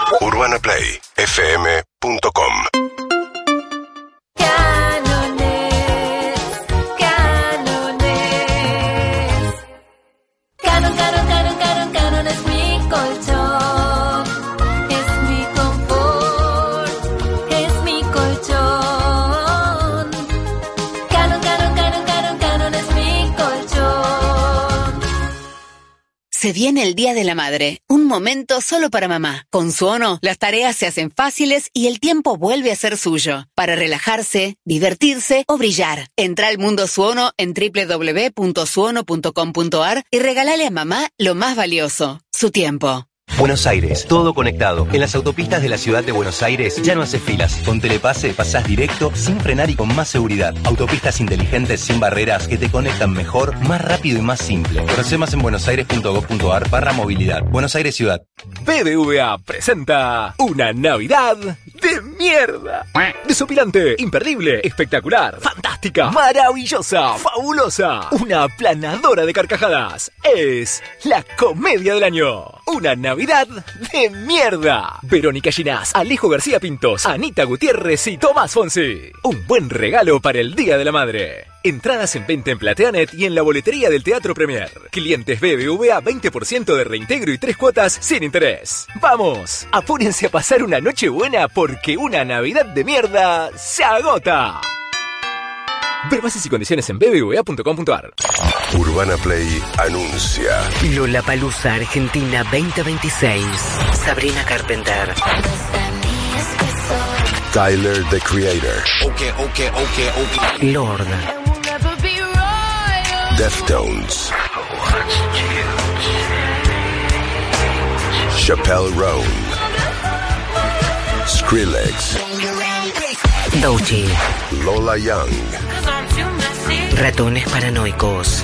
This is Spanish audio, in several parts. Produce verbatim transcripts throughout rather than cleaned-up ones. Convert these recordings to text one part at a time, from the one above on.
urbana play f m punto com. Canon, Canon, Canon, Canon, Canon es mi colchón, es mi confort, es mi colchón. Canon, Canon, Canon, Canon, Canon es mi colchón. Se viene el Día de la Madre, un momento solo para mamá. Con Suono, las tareas se hacen fáciles y el tiempo vuelve a ser suyo, para relajarse, divertirse o brillar. Entra al mundo Suono en doble u doble u doble u punto suono punto com punto a r y regálale a mamá lo más valioso, su tiempo. Buenos Aires, todo conectado. En las autopistas de la ciudad de Buenos Aires ya no haces filas. Con Telepase pasás directo, sin frenar y con más seguridad. Autopistas inteligentes sin barreras que te conectan mejor, más rápido y más simple. Conoce más en buenosaires punto gov punto a r barra movilidad. Buenos Aires Ciudad. B B V A presenta una Navidad de mierda. Desopilante, imperdible, espectacular, fantástica, maravillosa, fabulosa. Una aplanadora de carcajadas. Es la comedia del año. Una Navidad de mierda. Verónica Ginás, Alejo García Pintos, Anita Gutiérrez y Tomás Fonsi. Un buen regalo para el Día de la Madre. Entradas en venta en Plateanet y en la boletería del Teatro Premier. Clientes B B V A veinte por ciento de reintegro y tres cuotas sin interés. ¡Vamos! Apúrense a pasar una noche buena porque una Navidad de mierda se agota. Ver bases y condiciones en b b v a punto com punto a r. Urbana Play anuncia Lollapalooza Argentina veinte veintiséis. Sabrina Carpenter. Tyler, the Creator. Okay, okay, okay, okay. Lord. Deftones. Chappelle Roan. Skrillex. Doechii. Lola Young. Ratones Paranoicos.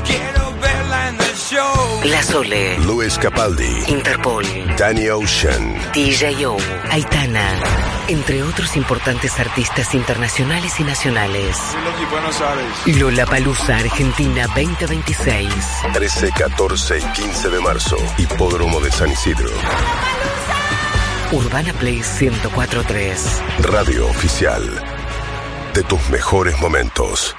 La Sole. Luis Capaldi. Interpol. Danny Ocean. D J O. Aitana. Entre otros importantes artistas internacionales y nacionales. Lollapalooza Argentina veinte veintiséis. trece, catorce y quince de marzo. Hipódromo de San Isidro. Urbana Play ciento cuatro punto tres. Radio oficial de tus mejores momentos.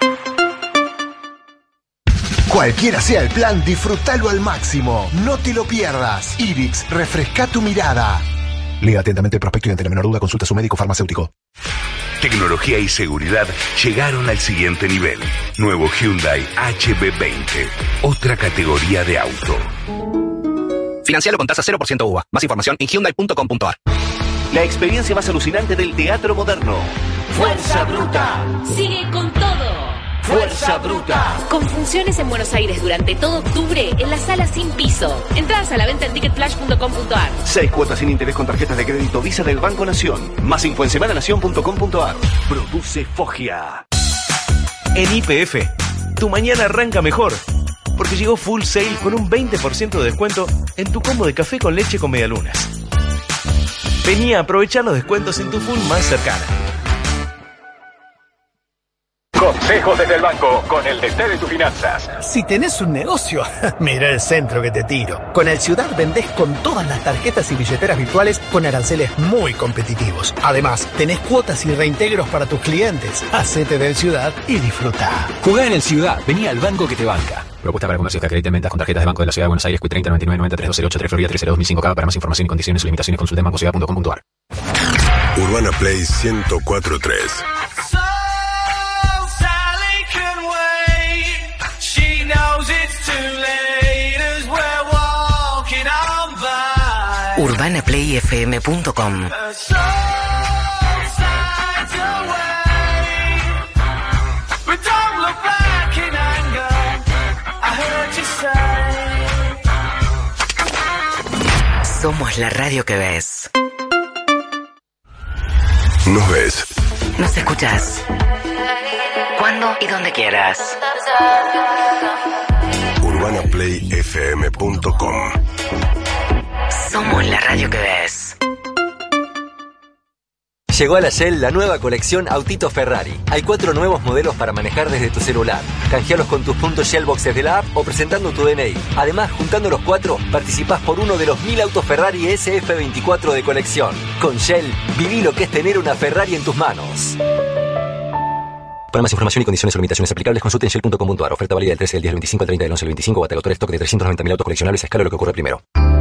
Cualquiera sea el plan, disfrútalo al máximo. No te lo pierdas. Ibix, refresca tu mirada. Lea atentamente el prospecto y ante la menor duda consulta a su médico farmacéutico. Tecnología y seguridad llegaron al siguiente nivel. Nuevo Hyundai H B veinte. Otra categoría de auto. Financialo con tasa cero por ciento U V A. Más información en hyundai punto com punto a r. La experiencia más alucinante del teatro moderno. ¡Fuerza Bruta! Sigue con todo. ¡Fuerza Bruta! Con funciones en Buenos Aires durante todo octubre en la sala sin piso. Entradas a la venta en ticket flash punto com punto a r. Seis cuotas sin interés con tarjetas de crédito Visa del Banco Nación. Más info en semana nación punto com punto a r. Produce Foggia. En Y P F, tu mañana arranca mejor. Porque llegó Full Sale con un veinte por ciento de descuento en tu combo de café con leche con medialunas. Vení a aprovechar los descuentos en tu Full más cercana. Consejos desde el banco con el D T de tus finanzas. Si tenés un negocio, mira el centro que te tiro. Con el Ciudad vendés con todas las tarjetas y billeteras virtuales con aranceles muy competitivos. Además, tenés cuotas y reintegros para tus clientes. Hacete del Ciudad y disfruta. Jugá en el Ciudad. Vení al banco que te banca. Propuesta para comercios que acrediten ventas con tarjetas de Banco de la Ciudad de Buenos Aires, Q treinta, noventa y nueve, noventa y tres, dos cero ocho tres, Florida tres cero dos mil cinco K. Para más información y condiciones o limitaciones consulta en bancociudad punto com punto a r. Urbana Play ciento cuatro punto tres. urbana play f m punto com. Somos la radio que ves. Nos ves. Nos escuchas. Cuando y donde quieras. urbana play f m punto com. Somos la radio que ves. Llegó a la Shell la nueva colección Autito Ferrari. Hay cuatro nuevos modelos para manejar desde tu celular. Canjealos con tus puntos Shell Boxes de la app o presentando tu D N I. Además, juntando los cuatro, participás por uno de los mil autos Ferrari S F veinticuatro de colección. Con Shell, viví lo que es tener una Ferrari en tus manos. Para más información y condiciones o limitaciones aplicables, consulten shell punto com punto a r. Oferta válida del trece del diez al veinticinco al treinta del once al veinticinco. Batagotor stock de trescientos noventa mil autos coleccionables a escala de lo que ocurre primero.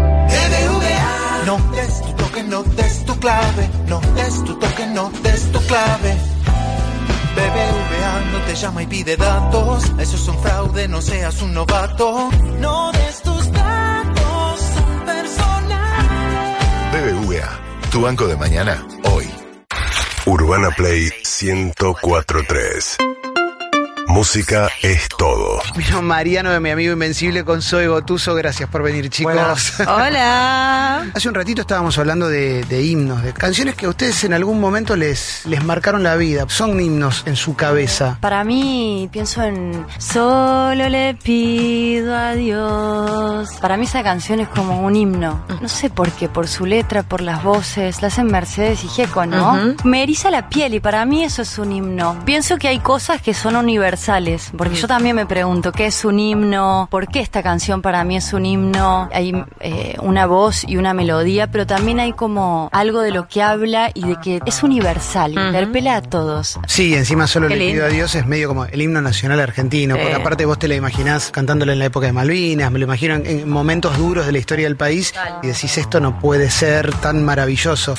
No des tu toque, no des tu clave. No des tu toque, no des tu clave. B B V A no te llama y pide datos. Eso es un fraude, no seas un novato. No des tus datos, son personales. B B V A, tu banco de mañana, hoy. Urbana Play ciento cuatro punto tres. Música es todo. Vino Mariano de Mi Amigo Invencible con Zoe Gotuso. Gracias por venir, chicos. Buenas. Hola. Hace un ratito estábamos hablando de, de himnos, de canciones que a ustedes en algún momento les, les marcaron la vida. Son himnos en su cabeza. Para mí, pienso en Solo le pido a Dios. Para mí esa canción es como un himno. No sé por qué, por su letra, por las voces. La hacen Mercedes y Gieco, ¿no? Uh-huh. Me eriza la piel y para mí eso es un himno. Pienso que hay cosas que son universales. Porque yo también me pregunto qué es un himno, por qué esta canción para mí es un himno. Hay eh, una voz y una melodía, pero también hay como algo de lo que habla y de que es universal, uh-huh. interpela a todos. Sí, encima Solo qué le pido a Dios es medio como el himno nacional argentino, eh. porque aparte vos te la imaginás cantándole en la época de Malvinas, me lo imagino en, en momentos duros de la historia del país. Tal. Y decís, esto no puede ser tan maravilloso.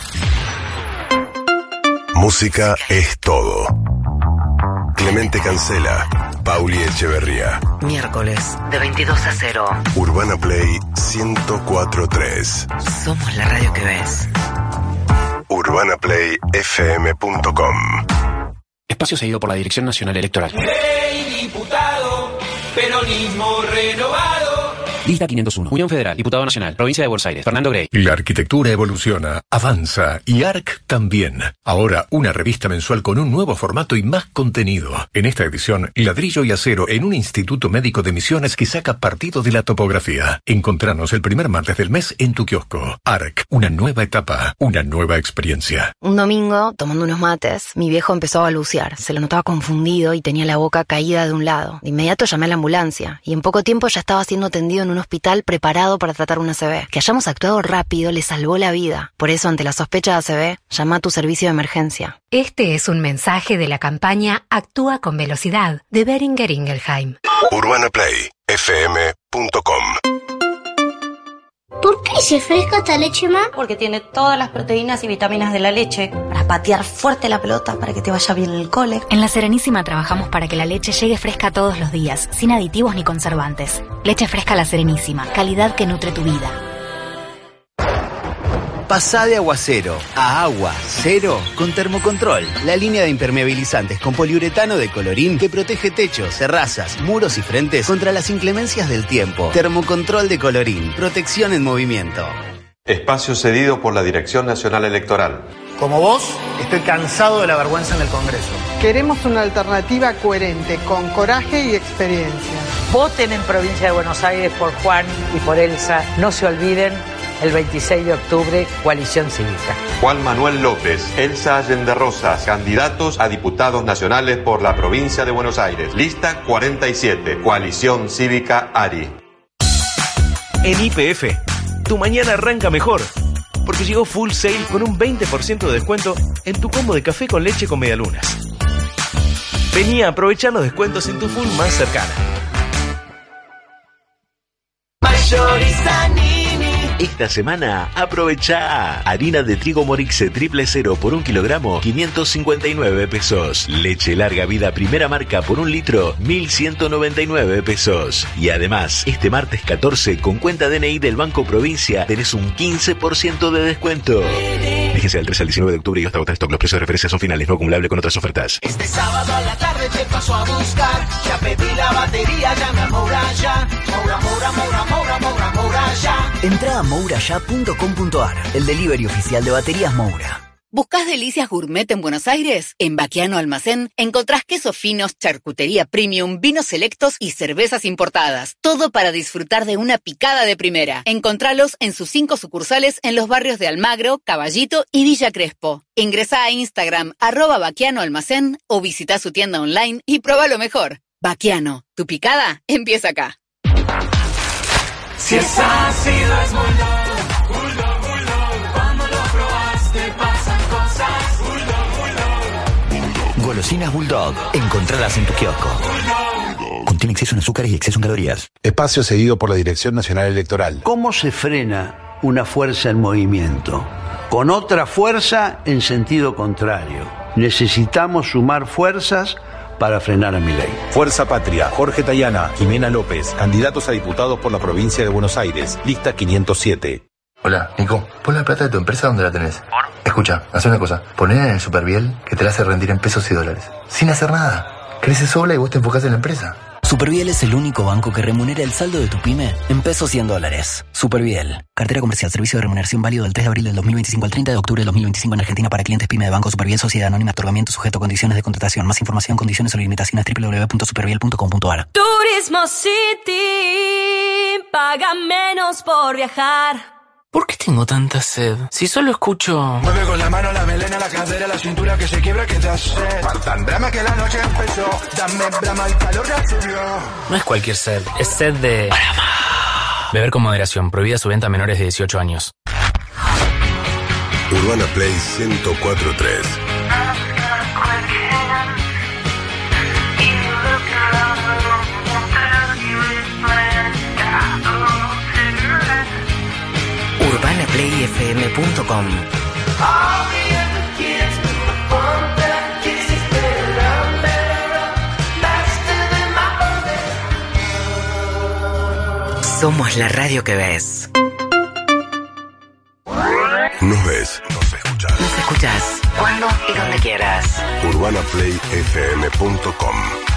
Música es todo. Clemente Cancela, Pauli Echeverría. Miércoles, de veintidós a cero. Urbana Play ciento cuatro punto tres. Somos la radio que ves. urbana play f m punto com. Espacio seguido por la Dirección Nacional Electoral. Rey diputado, peronismo renovado. Lista quinientos uno. Unión Federal, Diputado Nacional, Provincia de Buenos Aires, Fernando Grey. La arquitectura evoluciona, avanza y A R C también. Ahora una revista mensual con un nuevo formato y más contenido. En esta edición, ladrillo y acero en un instituto médico de Misiones que saca partido de la topografía. Encontranos el primer martes del mes en tu kiosco. A R C, una nueva etapa, una nueva experiencia. Un domingo, tomando unos mates, mi viejo empezó a balbucear. Se lo notaba confundido y tenía la boca caída de un lado. De inmediato llamé a la ambulancia y en poco tiempo ya estaba siendo atendido en un hospital preparado para tratar una A C V. Que hayamos actuado rápido le salvó la vida. Por eso, ante la sospecha de A C V, llama a tu servicio de emergencia. Este es un mensaje de la campaña Actúa con Velocidad de Boehringer Ingelheim. urbana play f m punto com. ¿Por qué se fresca esta leche, ma? Porque tiene todas las proteínas y vitaminas de la leche para patear fuerte la pelota, para que te vaya bien el cole. En La Serenísima trabajamos para que la leche llegue fresca todos los días, sin aditivos ni conservantes. Leche fresca La Serenísima, calidad que nutre tu vida. Pasá de agua cero a agua cero con Termocontrol, la línea de impermeabilizantes con poliuretano de Colorín que protege techos, terrazas, muros y frentes contra las inclemencias del tiempo. Termocontrol de Colorín, protección en movimiento. Espacio cedido por la Dirección Nacional Electoral. Como vos, estoy cansado de la vergüenza en el Congreso. Queremos una alternativa coherente, con coraje y experiencia. Voten en Provincia de Buenos Aires por Juan y por Elsa. No se olviden, el veintiséis de octubre, Coalición Cívica. Juan Manuel López, Elsa Allende Rosas, candidatos a diputados nacionales por la Provincia de Buenos Aires. Lista cuarenta y siete, Coalición Cívica ARI. En Y P F, tu mañana arranca mejor. Porque llegó Full Sail con un veinte por ciento de descuento en tu combo de café con leche con medialunas. Vení a aprovechar los descuentos en tu Full más cercana. Esta semana aprovecha harina de trigo Morixe triple cero por un kilogramo, quinientos cincuenta y nueve pesos. Leche larga vida primera marca por un litro, mil ciento noventa y nueve pesos. Y además, este martes catorce, con cuenta D N I del Banco Provincia, tenés un quince por ciento de descuento. Fíjense del tres al diecinueve de octubre y hasta agotar stock. Los precios de referencia son finales, no acumulable con otras ofertas. Este sábado a la tarde te paso a buscar. Ya pedí la batería, llame a Moura ya. Moura, Moura, Moura, Moura, Moura, Moura ya. Entra a moura ya punto com punto a r, el delivery oficial de baterías Moura. ¿Buscás delicias gourmet en Buenos Aires? En Baquiano Almacén encontrás quesos finos, charcutería premium, vinos selectos y cervezas importadas. Todo para disfrutar de una picada de primera. Encontralos en sus cinco sucursales en los barrios de Almagro, Caballito y Villa Crespo. Ingresá a Instagram, arroba Baquiano Almacén, o visita su tienda online y prueba lo mejor. Baquiano, tu picada empieza acá. Si es ácido es Bulldog, Bulldog, Bulldog. Cuando lo probaste Golosinas Bulldog. Encontralas en tu kiosco. Contiene exceso en azúcares y exceso en calorías. Espacio cedido por la Dirección Nacional Electoral. ¿Cómo se frena una fuerza en movimiento? Con otra fuerza en sentido contrario. Necesitamos sumar fuerzas para frenar a Milei. Fuerza Patria, Jorge Tayana, Jimena López, candidatos a diputados por la provincia de Buenos Aires, lista quinientos siete. Hola, Nico, pon la plata de tu empresa donde la tenés. ¿Por? Escucha, haz una cosa, poné en el Superviel que te la hace rendir en pesos y dólares. Sin hacer nada. Crece sola y vos te enfocás en la empresa. Superviel es el único banco que remunera el saldo de tu pyme en pesos y en dólares. Superviel. Cartera comercial. Servicio de remuneración válido del tres de abril del dos mil veinticinco al treinta de octubre del dos mil veinticinco en Argentina para clientes pyme de Banco Superviel Sociedad Anónima. Otorgamiento sujeto a condiciones de contratación. Más información, condiciones o limitaciones doble u doble u doble u punto superviel punto com punto a r. Turismo City. Paga menos por viajar. ¿Por qué tengo tanta sed? Si solo escucho... Mueve con la mano, la melena, la cadera, la cintura que se quiebra, que te hace. Tan brama que la noche empezó. Dame brama, el calor ya subió. No es cualquier sed, es sed de... Brahma. Beber con moderación, prohibida su venta a menores de dieciocho años. Urbana Play ciento cuatro punto tres. urbana play f m punto com. Somos la radio que ves. Nos ves. Nos escuchas. Nos escuchas. Cuando y donde quieras. urbana play f m punto com.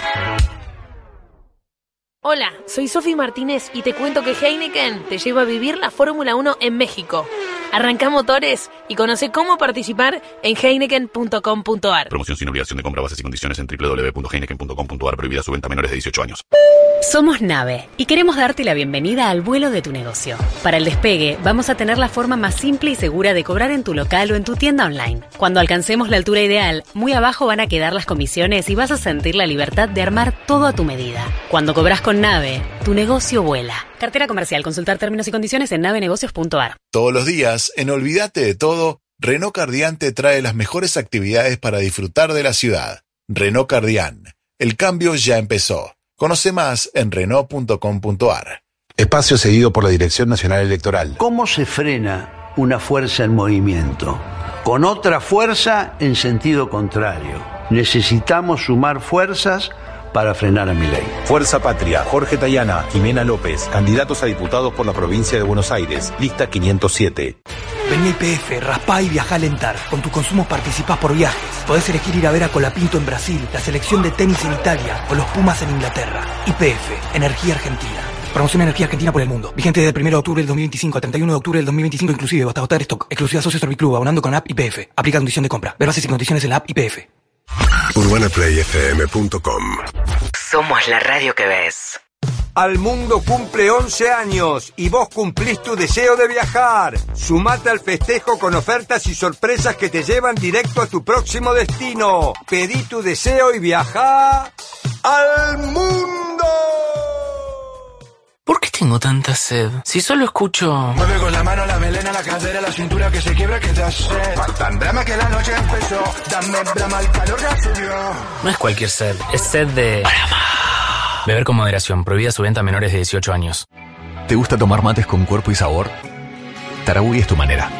Hola, soy Sofi Martínez y te cuento que Heineken te lleva a vivir la Fórmula uno en México. Arrancá motores y conoce cómo participar en heineken punto com punto a r. Promoción sin obligación de compra, bases y condiciones en doble u doble u doble u punto heineken punto com punto a r. Prohibida su venta a menores de dieciocho años. Somos Nave y queremos darte la bienvenida al vuelo de tu negocio. Para el despegue, vamos a tener la forma más simple y segura de cobrar en tu local o en tu tienda online. Cuando alcancemos la altura ideal, muy abajo van a quedar las comisiones y vas a sentir la libertad de armar todo a tu medida. Cuando cobras con Nave, tu negocio vuela. Cartera comercial. Consultar términos y condiciones en nave negocios punto a r. Todos los días, en Olvídate de Todo, Renault Cardián te trae las mejores actividades para disfrutar de la ciudad. Renault Cardián. El cambio ya empezó. Conoce más en renault punto com punto a r. Espacio cedido por la Dirección Nacional Electoral. ¿Cómo se frena una fuerza en movimiento? Con otra fuerza en sentido contrario. Necesitamos sumar fuerzas para frenar a Milei. Fuerza Patria, Jorge Tayana, Jimena López, candidatos a diputados por la provincia de Buenos Aires, lista quinientos siete. Vení a I P F, raspá y viajá a Alentar. Con tus consumos participás por viajes. Podés elegir ir a ver a Colapinto en Brasil, la selección de tenis en Italia o los Pumas en Inglaterra. I P F, Energía Argentina. Promoción Energía Argentina por el mundo. Vigente desde el primero de octubre del dos mil veinticinco al treinta y uno de octubre del dos mil veinticinco inclusive, hasta agotar stock. Exclusiva Socio Serviclub, abonando con app I P F. Aplica condición de compra. Ver bases y condiciones en la app I P F. urbana play f m punto com. Somos la radio que ves. Al mundo cumple once años y vos cumplís tu deseo de viajar. Sumate al festejo con ofertas y sorpresas que te llevan directo a tu próximo destino. Pedí tu deseo y viajá al mundo. ¿Por qué tengo tanta sed? Si solo escucho... Mueve con la mano, la melena, la cadera, la cintura que se quiebra, que te hace. Tan brama que la noche empezó. Dame brama, el calor ya subió. No es cualquier sed, es sed de... Brahma. Beber con moderación, prohibida su venta a menores de dieciocho años. ¿Te gusta tomar mates con cuerpo y sabor? Tarahui es tu manera.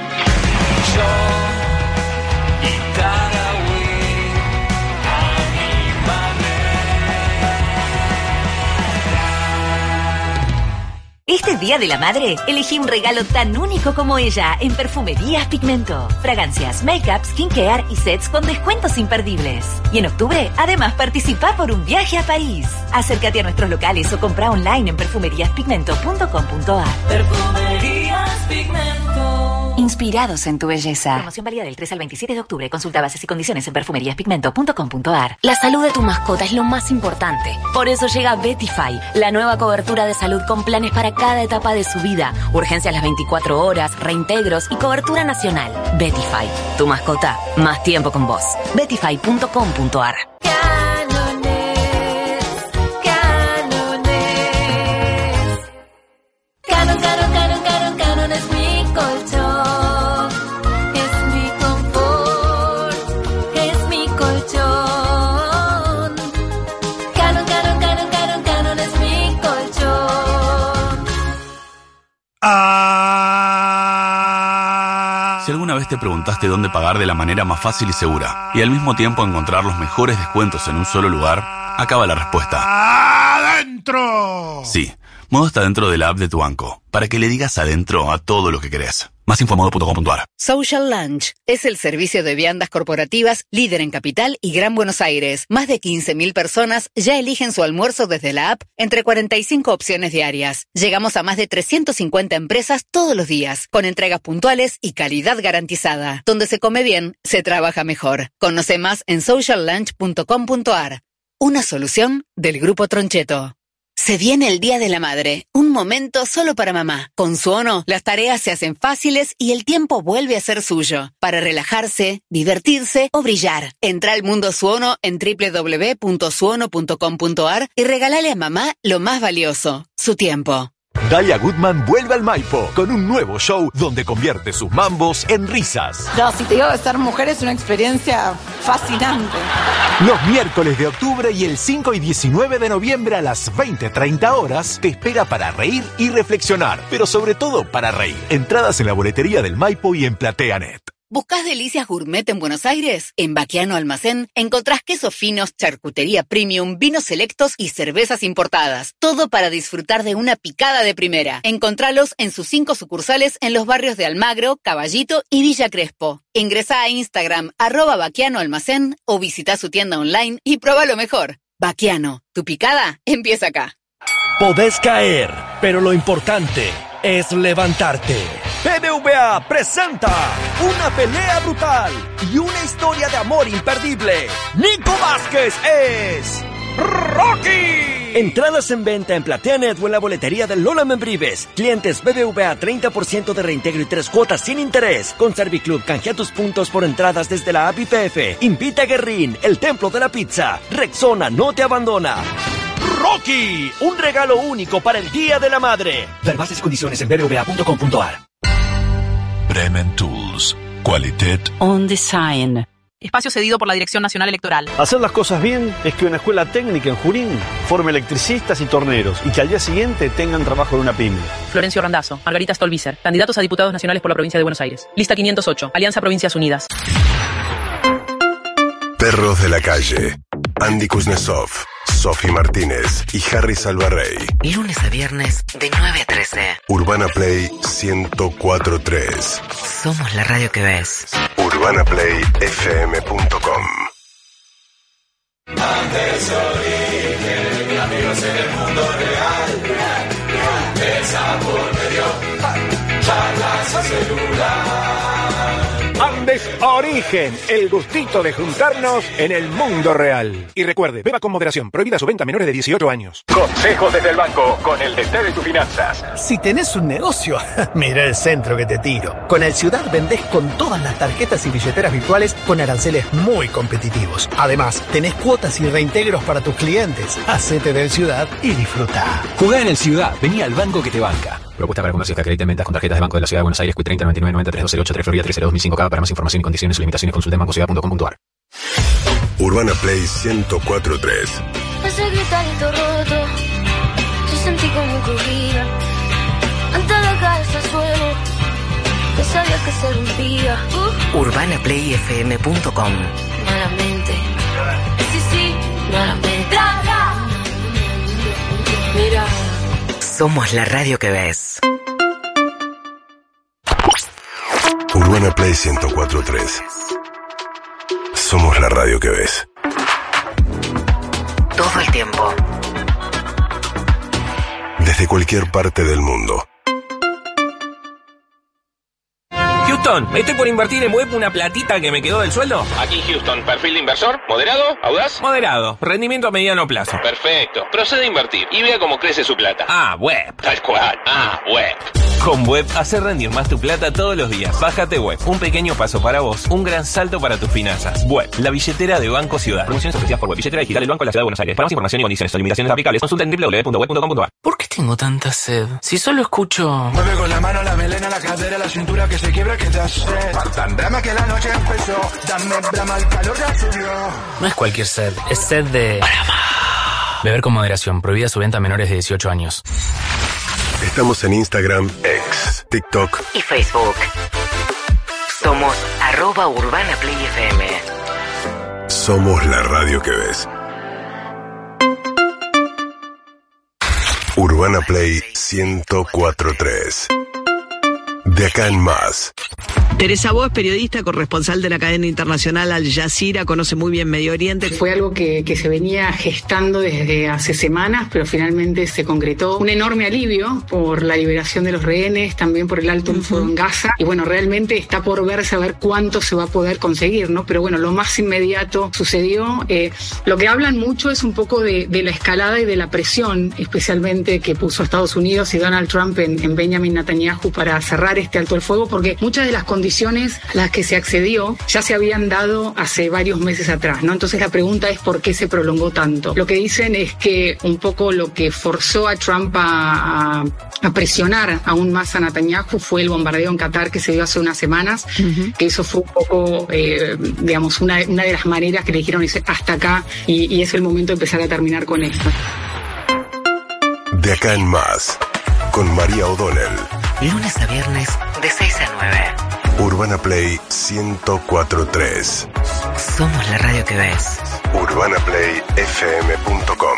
Este Día de la Madre, elegí un regalo tan único como ella en Perfumerías Pigmento. Fragancias, make-up, skincare y sets con descuentos imperdibles. Y en octubre, además, participa por un viaje a París. Acércate a nuestros locales o compra online en perfumerías pigmento punto com punto a r. Perfumerías Pigmento. Inspirados en tu belleza. Promoción válida del tres al veintisiete de octubre. Consulta bases y condiciones en perfumerías pigmento punto com punto a r. La salud de tu mascota es lo más importante. Por eso llega Betify, la nueva cobertura de salud con planes para cada etapa de su vida. Urgencias las veinticuatro horas, reintegros y cobertura nacional. Betify, tu mascota, más tiempo con vos. betify punto com punto a r. Canon, Canon, Canon, Canon, Canon es mi colchón, es mi confort, es mi colchón. te preguntaste dónde pagar de la manera más fácil y segura y al mismo tiempo encontrar los mejores descuentos en un solo lugar? Acaba la respuesta. ¡Adentro! Sí, Modo está dentro de la app de tu banco, para que le digas adentro a todo lo que querés. Más info en modo punto com punto a r. Social Lunch es el servicio de viandas corporativas líder en Capital y Gran Buenos Aires. Más de quince mil personas ya eligen su almuerzo desde la app entre cuarenta y cinco opciones diarias. Llegamos a más de trescientas cincuenta empresas todos los días, con entregas puntuales y calidad garantizada. Donde se come bien, se trabaja mejor. Conoce más en social lunch punto com punto a r. Una solución del Grupo Troncheto. Se viene el Día de la Madre, un momento solo para mamá. Con Suono, las tareas se hacen fáciles y el tiempo vuelve a ser suyo, para relajarse, divertirse o brillar. Entra al mundo Suono en doble u doble u doble u punto suono punto com punto a r y regálale a mamá lo más valioso, su tiempo. Dalia Goodman vuelve al Maipo con un nuevo show donde convierte sus mambos en risas. No, si te digo que ser mujer es una experiencia fascinante. Los miércoles de octubre y el cinco y diecinueve de noviembre a las veinte treinta horas te espera para reír y reflexionar, pero sobre todo para reír. Entradas en la boletería del Maipo y en PlateaNet. ¿Buscás delicias gourmet en Buenos Aires? En Baquiano Almacén encontrás quesos finos, charcutería premium, vinos selectos y cervezas importadas. Todo para disfrutar de una picada de primera. Encontralos en sus cinco sucursales en los barrios de Almagro, Caballito y Villa Crespo. Ingresá a Instagram, arroba Baquiano Almacén, o visita su tienda online y prueba lo mejor. Baquiano, tu picada empieza acá. Podés caer, pero lo importante es levantarte. B B V A presenta una pelea brutal y una historia de amor imperdible. Nico Vázquez es Rocky. Entradas en venta en PlateaNet o en la boletería de Lola Membrives. Clientes B B V A treinta por ciento de reintegro y tres cuotas sin interés. Con Serviclub canjea tus puntos por entradas desde la app Y P F. Invita a Guerrín, el templo de la pizza. Rexona no te abandona. Rocky, un regalo único para el Día de la Madre. Ver bases y condiciones en b b v a punto com punto a r. Bremen Tools. Qualitat On Design. Espacio cedido por la Dirección Nacional Electoral. Hacer las cosas bien es que una escuela técnica en Junín forme electricistas y torneros y que al día siguiente tengan trabajo en una pyme. Florencio Randazzo, Margarita Stolbizer, candidatos a diputados nacionales por la provincia de Buenos Aires. Lista quinientos ocho, Alianza Provincias Unidas. Perros de la calle. Andy Kuznetsov, Sofi Martínez y Harry Salvarrey. Lunes a viernes de nueve a trece. Urbana Play ciento cuatro punto tres. Somos la radio que ves. urbana play f m punto com. Antes origen, mi amigos en el mundo real. Besa por medio, charlas a celular. Andes Origen, el gustito de juntarnos en el mundo real. Y recuerde, beba con moderación, prohibida su venta a menores de dieciocho años. Consejos desde el banco, con el detalle de tus finanzas. Si tenés un negocio, mira el centro que te tiro. Con el Ciudad vendés con todas las tarjetas y billeteras virtuales con aranceles muy competitivos. Además, tenés cuotas y reintegros para tus clientes. Hacete del Ciudad y disfruta. Jugá en el Ciudad, vení al banco que te banca. Propuesta para comercios que acrediten ventas con tarjetas de Banco de la Ciudad de Buenos Aires, Q treinta noventa y nueve noventa y tres dos cero ocho tres Florida tres cero dos mil cinco K. Para más información y condiciones y limitaciones consulta en banco ciudad punto com punto a r. Urbana Play ciento cuatro punto tres. Ese gritarito roto, se sentí como crujía. Antes de caerse al suelo, que sabía que se rompía. Uh. urbana play f m punto com. Malamente, sí, sí, malamente. Mira. Somos la radio que ves. Urbana Play ciento cuatro punto tres. Somos la radio que ves. Todo el tiempo. Desde cualquier parte del mundo. Houston, estoy por invertir en web una platita que me quedó del sueldo. Aquí Houston, perfil de inversor, moderado, audaz. Moderado, rendimiento a mediano plazo. Perfecto, procede a invertir y vea cómo crece su plata. Ah, web. Tal cual, ah, web. Con Web, hace rendir más tu plata todos los días. Bájate Web, un pequeño paso para vos, un gran salto para tus finanzas. Web, la billetera de Banco Ciudad. Promociones ofrecidas por Web, billetera digital del Banco de la Ciudad de Buenos Aires. Para más información y condiciones o limitaciones aplicables, consulta en doble u doble u doble u punto web punto com punto a r. ¿Por qué tengo tanta sed? Si solo escucho... Mueve con la mano, la melena, la cadera, la cintura que se quiebra, que te hace tan drama que la noche empezó. Dame drama, el calor ya subió. No es cualquier sed, es sed de... Beber con moderación, prohibida su venta a menores de dieciocho años. Estamos en Instagram, X, TikTok y Facebook. Somos arroba Urbana Play F M. Somos la radio que ves. Urbana Play ciento cuatro punto tres. De acá en más. Teresa Bo es periodista, corresponsal de la cadena internacional Al Jazeera, conoce muy bien Medio Oriente. Fue algo que, que se venía gestando desde hace semanas, pero finalmente se concretó. Un enorme alivio por la liberación de los rehenes, también por el alto el fuego en Gaza. Y bueno, realmente está por verse a ver cuánto se va a poder conseguir, ¿no? Pero bueno, lo más inmediato sucedió. Eh, lo que hablan mucho es un poco de, de la escalada y de la presión, especialmente que puso Estados Unidos y Donald Trump en, en Benjamin Netanyahu para cerrar este alto el fuego, porque muchas de las condiciones a las que se accedió ya se habían dado hace varios meses atrás, ¿no? Entonces la pregunta es ¿por qué se prolongó tanto? Lo que dicen es que un poco lo que forzó a Trump a, a, a presionar aún más a Netanyahu fue el bombardeo en Qatar que se dio hace unas semanas, uh-huh. que eso fue un poco, eh, digamos, una, una de las maneras que le dijeron hasta acá y, y es el momento de empezar a terminar con esto. De acá en más, con María O'Donnell. Lunes a viernes, de seis a nueve. Urbana Play ciento cuatro punto tres. Somos la radio que ves. urbana play f m punto com.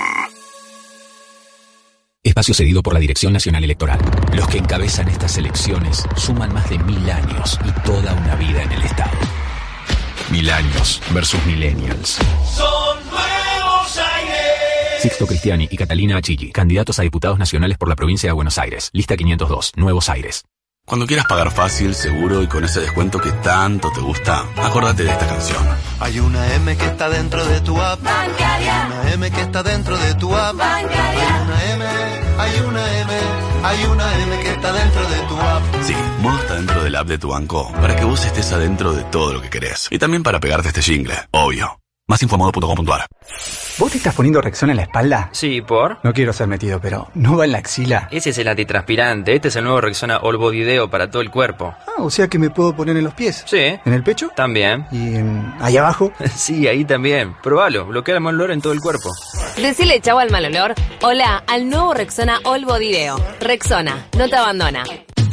Espacio cedido por la Dirección Nacional Electoral. Los que encabezan estas elecciones suman más de mil años y toda una vida en el Estado. Mil años versus millennials. Son nuevos aires. Sixto Cristiani y Catalina Achilli, candidatos a diputados nacionales por la provincia de Buenos Aires. Lista quinientos dos, Nuevos Aires. Cuando quieras pagar fácil, seguro y con ese descuento que tanto te gusta, acordate de esta canción. Hay una M que está dentro de tu app bancaria. Hay una M que está dentro de tu app bancaria. Hay una M, hay una M, hay una M que está dentro de tu app. Sí, Modo está dentro del app de tu banco, para que vos estés adentro de todo lo que querés. Y también para pegarte este jingle, obvio. Más info modo punto com punto a r. ¿Vos te estás poniendo Rexona en la espalda? Sí, ¿por? No quiero ser metido, pero ¿no va en la axila? Ese es el antitranspirante. Este es el nuevo Rexona All Body Deo para todo el cuerpo. Ah, o sea que me puedo poner en los pies. Sí. ¿En el pecho? También. ¿Y en... ahí abajo? Sí, ahí también. Probalo, bloquea el mal olor en todo el cuerpo. Decile chau al mal olor. Hola al nuevo Rexona All Body Deo. Rexona, no te abandona.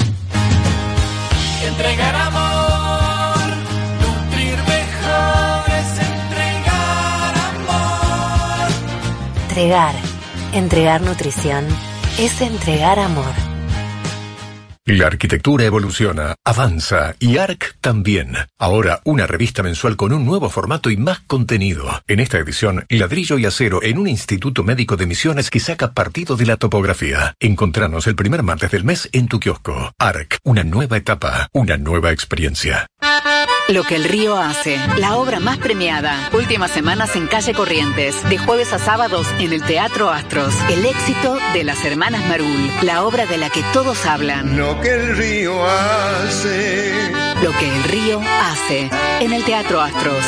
Entregar amor, nutrir mejor es entregar amor. Entregar, entregar nutrición, es entregar amor. La arquitectura evoluciona, avanza y A R C también. Ahora una revista mensual con un nuevo formato y más contenido. En esta edición, Ladrillo y Acero en un instituto médico de Misiones que saca partido de la topografía. Encontranos el primer martes del mes en tu kiosco. A R C, una nueva etapa, una nueva experiencia. Lo que el río hace, la obra más premiada. Últimas semanas en Calle Corrientes, de jueves a sábados en el Teatro Astros. El éxito de las hermanas Marul, la obra de la que todos hablan. Lo que el río hace. Lo que el río hace, en el Teatro Astros.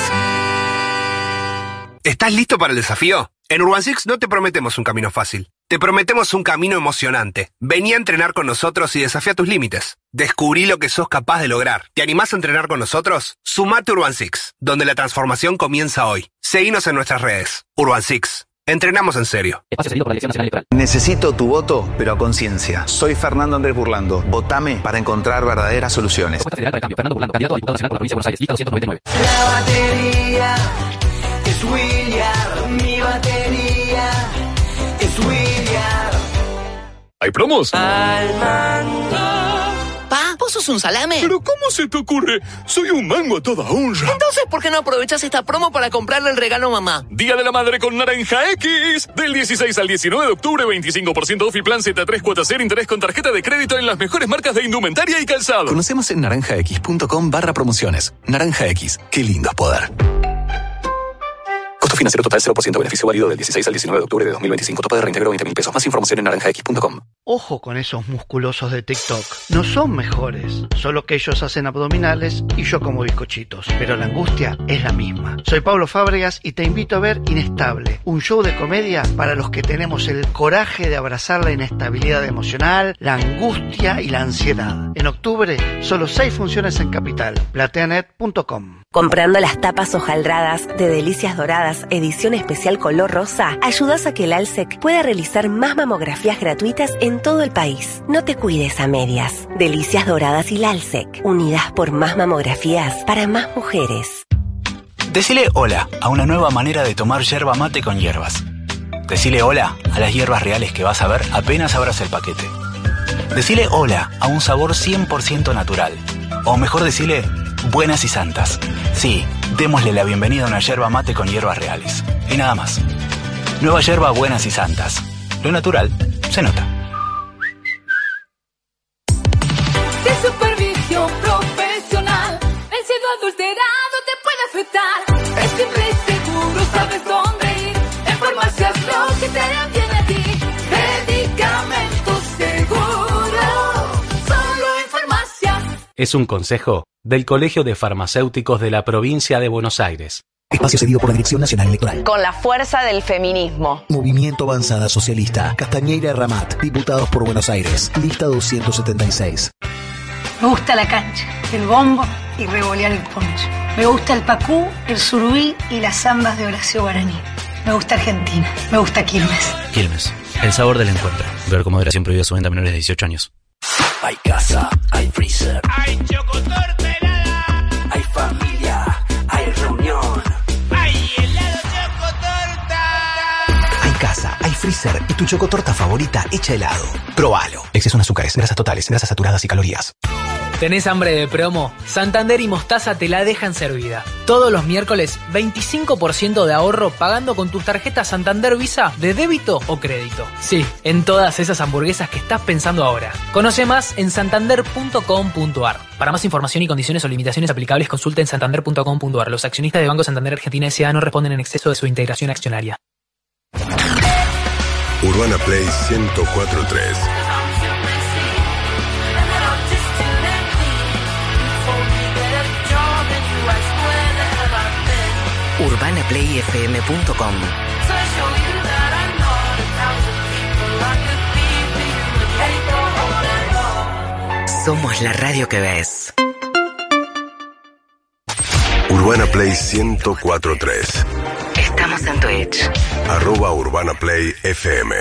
¿Estás listo para el desafío? En Urban Six no te prometemos un camino fácil. Te prometemos un camino emocionante. Vení a entrenar con nosotros y desafía tus límites. Descubrí lo que sos capaz de lograr. ¿Te animás a entrenar con nosotros? Sumate a Urban Six, donde la transformación comienza hoy. Seguinos en nuestras redes. Urban Six. Entrenamos en serio. Espacio cedido por la Dirección Nacional Electoral. Necesito tu voto, pero a conciencia. Soy Fernando Andrés Burlando. Votame para encontrar verdaderas soluciones. Propuesta Federal para el Cambio. Fernando Burlando, candidato a diputado nacional por la provincia de Buenos Aires. Lista doscientos noventa y nueve. La batería es William. Mi batería es William. ¿Hay promos? Al mango. Pa, ¿vos sos un salame? ¿Pero cómo se te ocurre? Soy un mango a toda honra. Entonces, ¿por qué no aprovechas esta promo para comprarle el regalo a mamá? Día de la Madre con Naranja X. Del dieciséis al diecinueve de octubre, veinticinco por ciento off y plan Z tres cuotas cero interés con tarjeta de crédito en las mejores marcas de indumentaria y calzado. Conocemos en naranjax.com barra promociones. Naranja X. Qué lindo es poder. Costo financiero total cero por ciento. Beneficio válido del dieciséis al diecinueve de octubre de dos mil veinticinco. Tope de reintegro veinte mil pesos. Más información en naranjax punto com. Ojo con esos musculosos de TikTok. No son mejores, solo que ellos hacen abdominales y yo como bizcochitos. Pero la angustia es la misma. Soy Pablo Fábregas y te invito a ver Inestable, un show de comedia para los que tenemos el coraje de abrazar la inestabilidad emocional, la angustia y la ansiedad. En octubre, solo seis funciones en Capital. plateanet punto com. Comprando las tapas hojaldradas de Delicias Doradas, edición especial color rosa, ayudas a que el ALSEC pueda realizar más mamografías gratuitas en en todo el país. No te cuides a medias. Delicias Doradas y Lalsec, unidas por más mamografías para más mujeres. Decile hola a una nueva manera de tomar yerba mate con hierbas. Decile hola a las hierbas reales que vas a ver apenas abras el paquete. Decile hola a un sabor cien por ciento natural. O mejor decile buenas y santas. Sí, démosle la bienvenida a una yerba mate con hierbas reales. Y nada más. Nueva yerba buenas y santas. Lo natural se nota. De supervisión profesional, el cielo adulterado te puede afectar. Es simple y seguro, sabes dónde ir. En farmacias lo que te hará bien a ti. Medicamentos seguros, solo en farmacias. Es un consejo del Colegio de Farmacéuticos de la Provincia de Buenos Aires. Espacio cedido por la Dirección Nacional Electoral. Con la fuerza del feminismo. Movimiento Avanzada Socialista. Castañeira Ramat. Diputados por Buenos Aires. Lista doscientos setenta y seis. Me gusta la cancha, el bombo y revolear el poncho. Me gusta el pacú, el surubí y las zambas de Horacio Guaraní. Me gusta Argentina. Me gusta Quilmes. Quilmes, el sabor del encuentro. Ver con moderación prohibida su venta a menores de dieciocho años. Hay casa, hay freezer. Hay chocotorta helada. Hay familia, hay reunión. Hay helado chocotorta. Hay casa, hay freezer y tu chocotorta favorita hecha helado. Probalo. Exceso en azúcares, grasas totales, grasas saturadas y calorías. ¿Tenés hambre de promo? Santander y Mostaza te la dejan servida. Todos los miércoles, veinticinco por ciento de ahorro pagando con tus tarjetas Santander Visa de débito o crédito. Sí, en todas esas hamburguesas que estás pensando ahora. Conoce más en santander punto com punto ar. Para más información y condiciones o limitaciones aplicables, consulta en santander punto com punto ar. Los accionistas de Banco Santander Argentina S A no responden en exceso de su integración accionaria. Urbana Play ciento cuatro punto tres. urbana play f m punto com. Somos la radio que ves. Urbana Play ciento cuatro punto tres. Estamos en Twitch. Arroba Urbana Play F M.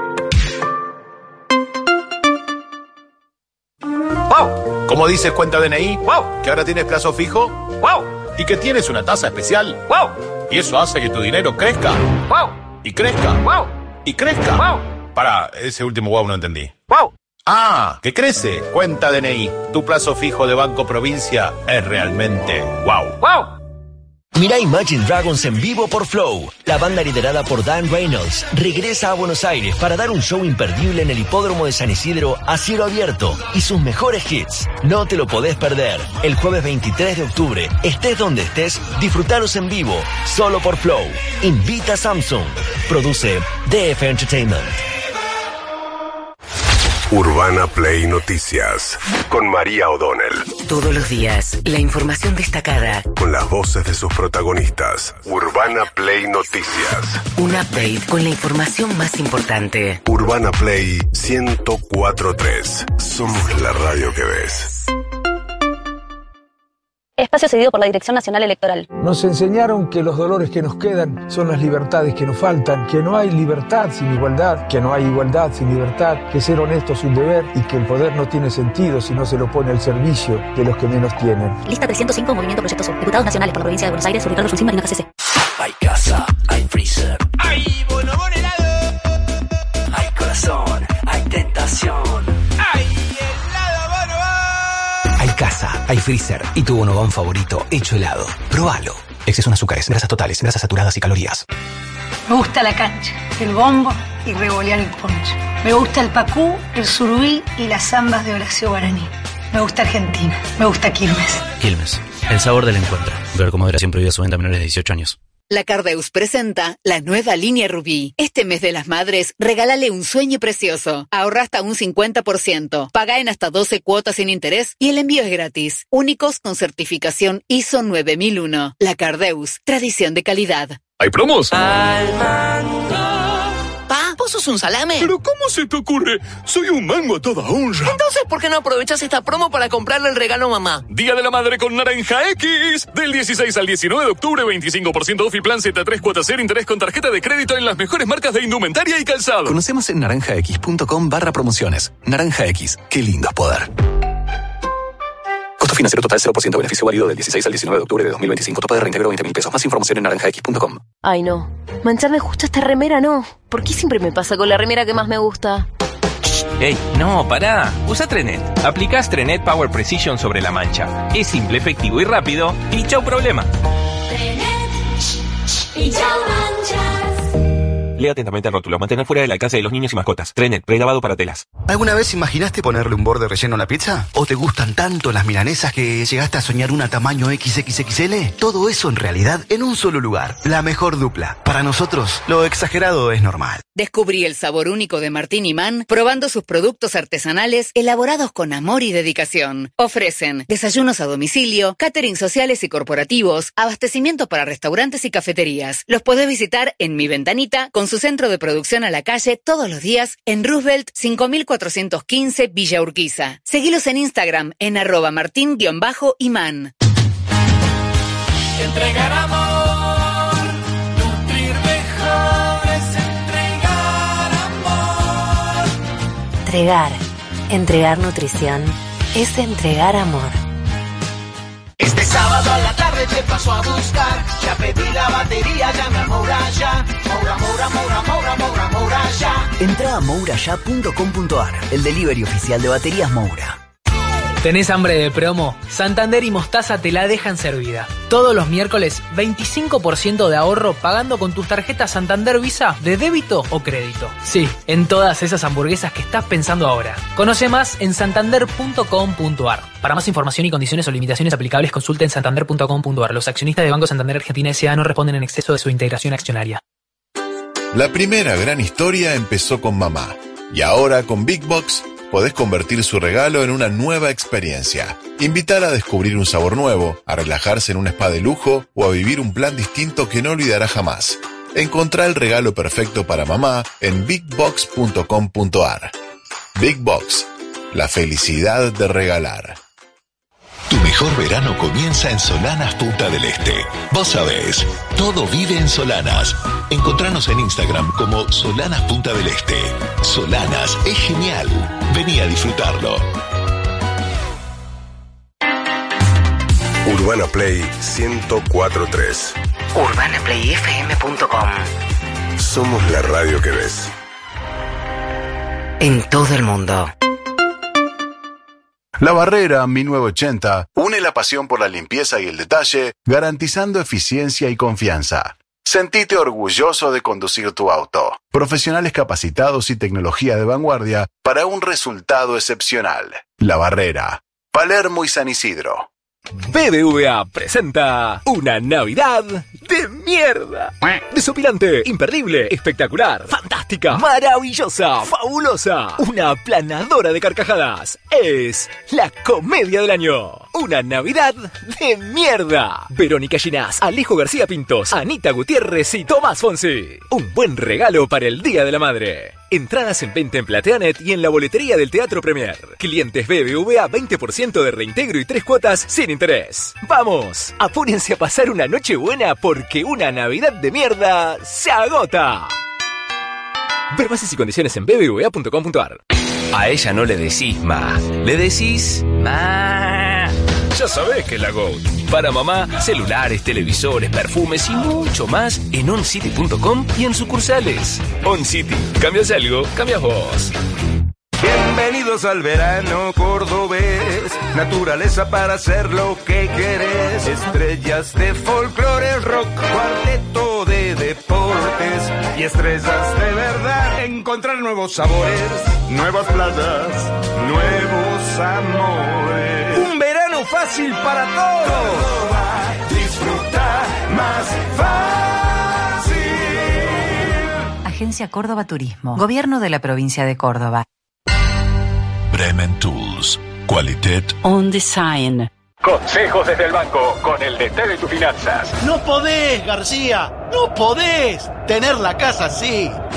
¡Wow! ¿Cómo dices cuenta D N I? ¡Wow! ¿Que ahora tienes plazo fijo? ¡Wow! ¿Y que tienes una tasa especial? ¡Wow! Y eso hace que tu dinero crezca. ¡Wow! Y crezca. ¡Wow! Y crezca. ¡Wow! Pará, ese último wow no entendí. ¡Wow! Ah, que crece. Cuenta D N I. Tu plazo fijo de Banco Provincia es realmente wow. ¡Wow! Mirá Imagine Dragons en vivo por Flow. La banda liderada por Dan Reynolds regresa a Buenos Aires para dar un show imperdible en el hipódromo de San Isidro a cielo abierto y sus mejores hits. No te lo podés perder. El jueves veintitrés de octubre, estés donde estés, disfrutalos en vivo, solo por Flow. Invita a Samsung. Produce D F Entertainment. Urbana Play Noticias con María O'Donnell. Todos los días, la información destacada con las voces de sus protagonistas. Urbana Play Noticias. Un update con la información más importante. Urbana Play ciento cuatro punto tres. Somos la radio que ves. Espacio cedido por la Dirección Nacional Electoral. Nos enseñaron que los dolores que nos quedan son las libertades que nos faltan, que no hay libertad sin igualdad, que no hay igualdad sin libertad, que ser honesto es un deber y que el poder no tiene sentido si no se lo pone al servicio de los que menos tienen. Lista trescientos cinco, Movimiento Proyecto Sur. Diputados nacionales por la provincia de Buenos Aires, Ricardo Fulcín, Marina K C C. Hay casa, hay freezer. Hay bonobón helado. Hay corazón, hay tentación. Hay helado bonobón. Hay casa, hay freezer y tu bonobón favorito hecho helado. Probalo. Exceso en azúcares, grasas totales, grasas saturadas y calorías. Me gusta la cancha, el bombo y revolear el poncho. Me gusta el pacú, el surubí y las zambas de Horacio Guaraní. Me gusta Argentina. Me gusta Quilmes. Quilmes, el sabor del encuentro. Ver con moderación prohibida su venta a menores de dieciocho años. La Cardeus presenta la nueva línea Rubí. Este mes de las madres, regálale un sueño precioso. Ahorra hasta un cincuenta por ciento. Paga en hasta doce cuotas sin interés y el envío es gratis. Únicos con certificación I S O nueve mil uno. La Cardeus, tradición de calidad. ¿Hay promos? Al mango. Pa, Pa, ¿vos sos un salame? ¿Pero cómo se te ocurre? Soy un mango a toda honra. Entonces, ¿por qué no aprovechás esta promo para comprarle el regalo a mamá? Día de la Madre con Naranja X. Del dieciséis al diecinueve de octubre, veinticinco por ciento off y plan Z tres cuotas cero interés con tarjeta de crédito en las mejores marcas de indumentaria y calzado. Conocemos en naranjax.com barra promociones. Naranja X. Qué lindo es poder. Costo financiero total cero por ciento. Beneficio válido del dieciséis al diecinueve de octubre de dos mil veinticinco. Topa de reintegro veinte mil pesos. Más información en naranjax punto com. Ay, no. Mancharme justo esta remera, no. ¿Por qué siempre me pasa con la remera que más me gusta? ¡Ey! No, pará. Usa Trenet. Aplicás Trenet Power Precision sobre la mancha. Es simple, efectivo y rápido. Y chau problema. Trenet. Y chau manchas. Lea atentamente el rótulo. Mantener fuera del alcance de los niños y mascotas. Trenet, prelavado para telas. ¿Alguna vez imaginaste ponerle un borde relleno a la pizza? ¿O te gustan tanto las milanesas que llegaste a soñar una tamaño equis equis equis ele? Todo eso en realidad en un solo lugar. La mejor dupla. Para nosotros, lo exagerado es normal. Descubrí el sabor único de Martín y Man probando sus productos artesanales elaborados con amor y dedicación. Ofrecen desayunos a domicilio, catering sociales y corporativos, abastecimiento para restaurantes y cafeterías. Los podés visitar en Mi Ventanita con su centro de producción a la calle todos los días en Roosevelt cinco mil cuatrocientos quince Villa Urquiza. Seguilos en Instagram en arroba martín-imán. Entregar amor, nutrir mejor es entregar amor. Entregar. Entregar nutrición es entregar amor. Este sábado a la tarde te paso a buscar. Ya pedí la batería, llame a Moura ya. Moura, Moura, Moura, Moura, Moura, Moura ya. Entra a moura ya punto com punto ar, el delivery oficial de baterías Moura. ¿Tenés hambre de promo? Santander y Mostaza te la dejan servida. Todos los miércoles, veinticinco por ciento de ahorro pagando con tus tarjetas Santander Visa de débito o crédito. Sí, en todas esas hamburguesas que estás pensando ahora. Conoce más en santander punto com punto ar. Para más información y condiciones o limitaciones aplicables, consulta en santander punto com punto ar. Los accionistas de Banco Santander Argentina S A no responden en exceso de su integración accionaria. La primera gran historia empezó con mamá. Y ahora con Big Box podés convertir su regalo en una nueva experiencia. Invítala a descubrir un sabor nuevo, a relajarse en un spa de lujo o a vivir un plan distinto que no olvidará jamás. Encontrá el regalo perfecto para mamá en big box punto com punto ar. Big Box, la felicidad de regalar. Tu mejor verano comienza en Solanas Punta del Este. Vos sabés, todo vive en Solanas. Encontranos en Instagram como Solanas Punta del Este. Solanas es genial. Vení a disfrutarlo. Urbana Play ciento cuatro punto tres. urbana play f m punto com. Somos la radio que ves. En todo el mundo. La Barrera mil novecientos ochenta une la pasión por la limpieza y el detalle, garantizando eficiencia y confianza. Sentite orgulloso de conducir tu auto. Profesionales capacitados y tecnología de vanguardia para un resultado excepcional. La Barrera, Palermo y San Isidro. B B V A presenta una Navidad de mierda. Desopilante, imperdible, espectacular, fantástica, maravillosa, fabulosa, una aplanadora de carcajadas. Es la comedia del año. Una Navidad de mierda. Verónica Ginás, Alejo García Pintos, Anita Gutiérrez y Tomás Fonsi. Un buen regalo para el Día de la Madre. Entradas en venta en Plateanet y en la boletería del Teatro Premier. Clientes B B V A veinte por ciento de reintegro y tres cuotas sin interés. ¡Vamos! Apúrense a pasar una noche buena porque una Navidad de mierda se agota. Ver bases y condiciones en b b v a punto com punto ar. A ella no le decís ma, le decís ma. Ya sabés que es la GOAT. Para mamá, celulares, televisores, perfumes y mucho más en oncity punto com y en sucursales. OnCity. ¿Cambias algo? Cambias vos. Bienvenidos al verano cordobés, naturaleza para hacer lo que querés, estrellas de folclore, rock, cuarteto de deportes y estrellas de verdad. Encontrar nuevos sabores, nuevas playas, nuevos amores. Un verano fácil para todos. Córdoba, disfruta más fácil. Agencia Córdoba Turismo, Gobierno de la Provincia de Córdoba. Bremen Tools. Qualitat On Design. Consejos desde el banco con el D T de tus finanzas. No podés, García. No podés tener la casa así.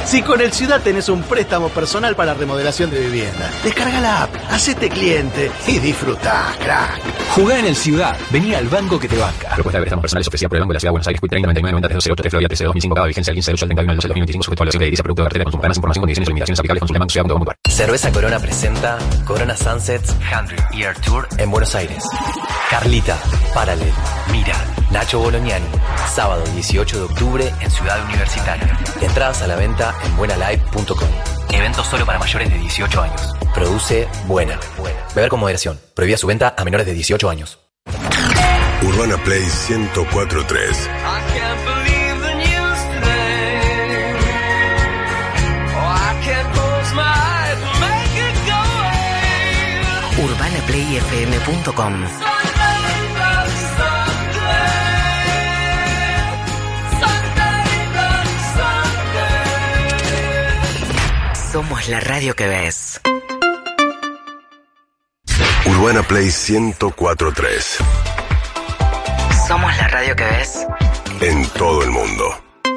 Si con el Ciudad tenés un préstamo personal para remodelación de vivienda, descarga la app, hacete cliente y disfrutá, crack. Jugá en el Ciudad. Vení al banco que te banca. Propuesta de préstamos personales ofrecida por el Banco de la Ciudad de Buenos Aires. treinta noventa y nueve noventa tres doce ocho Florida trece de dos mil cinco. Cada vigencia del quince de treinta y uno del doce de dos mil veinticinco. Sujeto a evaluación crediticia. Producto de cartera. Consumo. Más información, condiciones y limitaciones aplicables. Consulta banco ciudad punto com punto a r. Cerveza Corona presenta Corona Sunsets Hundred Year Tour en Buenos Aires. Carlita, Paralel, Mira, Nacho Bolognani. Sábado dieciocho de octubre en Ciudad Universitaria. Entradas a la venta en buena live punto com. Evento solo para mayores de dieciocho años. Produce Buena. Beber con moderación. Prohibida su venta a menores de dieciocho años. Urbana Play ciento cuatro punto tres. urbana play f m punto com. Somos la radio que ves. Urbana Play ciento cuatro punto tres. Somos la radio que ves. En todo el mundo.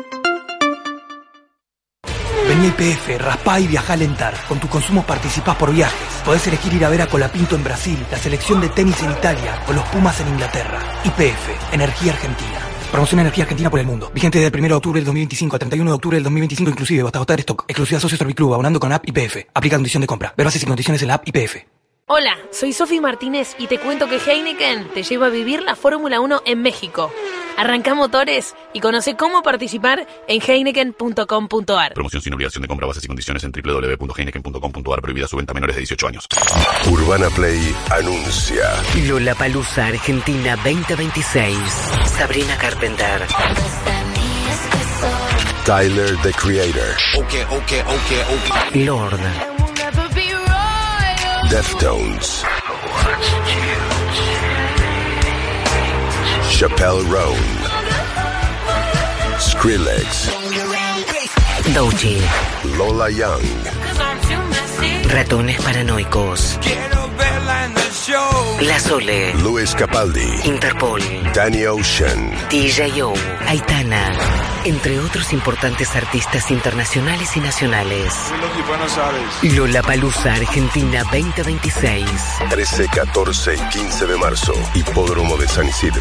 Vení a I P F, raspá y viajá a alentar. Con tus consumos participás por viajes. Podés elegir ir a ver a Colapinto en Brasil, la selección de tenis en Italia o los Pumas en Inglaterra. I P F, Energía Argentina. Promoción Energía Argentina por el mundo. Vigente del primero de octubre del dos mil veinticinco a treinta y uno de octubre del dos mil veinticinco inclusive, hasta agotar stock. Exclusiva Socio Serviclub, abonando con app I P F. Aplica condición de compra. Ver bases y condiciones en la app I P F. Hola, soy Sofi Martínez y te cuento que Heineken te lleva a vivir la Fórmula uno en México. Arranca motores y conoce cómo participar en heineken punto com punto a r. Promoción sin obligación de compra, bases y condiciones en doble u doble u doble u punto heineken punto com punto a r. Prohibida su venta a menores de dieciocho años. Urbana Play anuncia. Lollapalooza Argentina veinte veintiséis. Sabrina Carpenter. Tyler, the Creator. Okay, okay, okay, okay. Lord. Deftones. Chappelle Roan. Skrillex. Doechii. Lola Young. Ratones Paranoicos. La Sole. Luis Capaldi. Interpol. Danny Ocean. D J O. Aitana. Entre otros importantes artistas internacionales y nacionales. Lollapalooza Argentina veinte veintiséis. trece, catorce y quince de marzo. Hipódromo de San Isidro.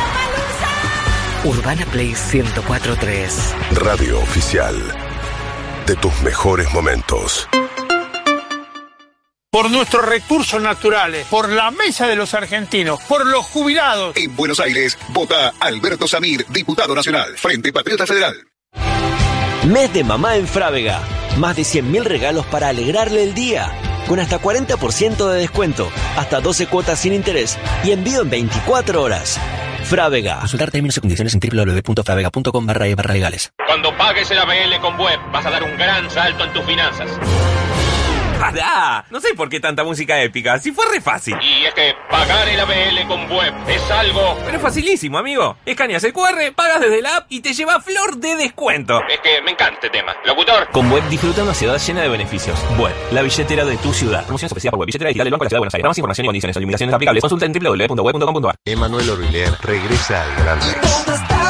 Urbana Play ciento cuatro punto tres. Radio oficial de tus mejores momentos. Por nuestros recursos naturales, por la mesa de los argentinos, por los jubilados. En Buenos Aires, vota Alberto Samir, diputado nacional, Frente Patriota Federal. Mes de mamá en Frávega. Más de cien mil regalos para alegrarle el día. Con hasta cuarenta por ciento de descuento, hasta doce cuotas sin interés y envío en veinticuatro horas. Frávega. Consultar términos y condiciones en doble u doble u doble u punto fravega punto com barra e barra legales. Cuando pagues el A B L con Web, vas a dar un gran salto en tus finanzas. ¡Pará! No sé por qué tanta música épica, si fue re fácil. Y es que pagar el A B L con Web es algo... Pero es facilísimo, amigo. Escaneas el cu erre, pagas desde la app y te lleva flor de descuento. Es que me encanta este tema. Locutor. Con Web disfruta una ciudad llena de beneficios. Web, la billetera de tu ciudad. Promoción especial por Web, billetera digital del Banco de la Ciudad de Buenos Aires. Para más información y condiciones o limitaciones aplicables, consulta en doble u doble u doble u punto web punto com punto a r. Emanuel Orviller regresa al Gran Rex.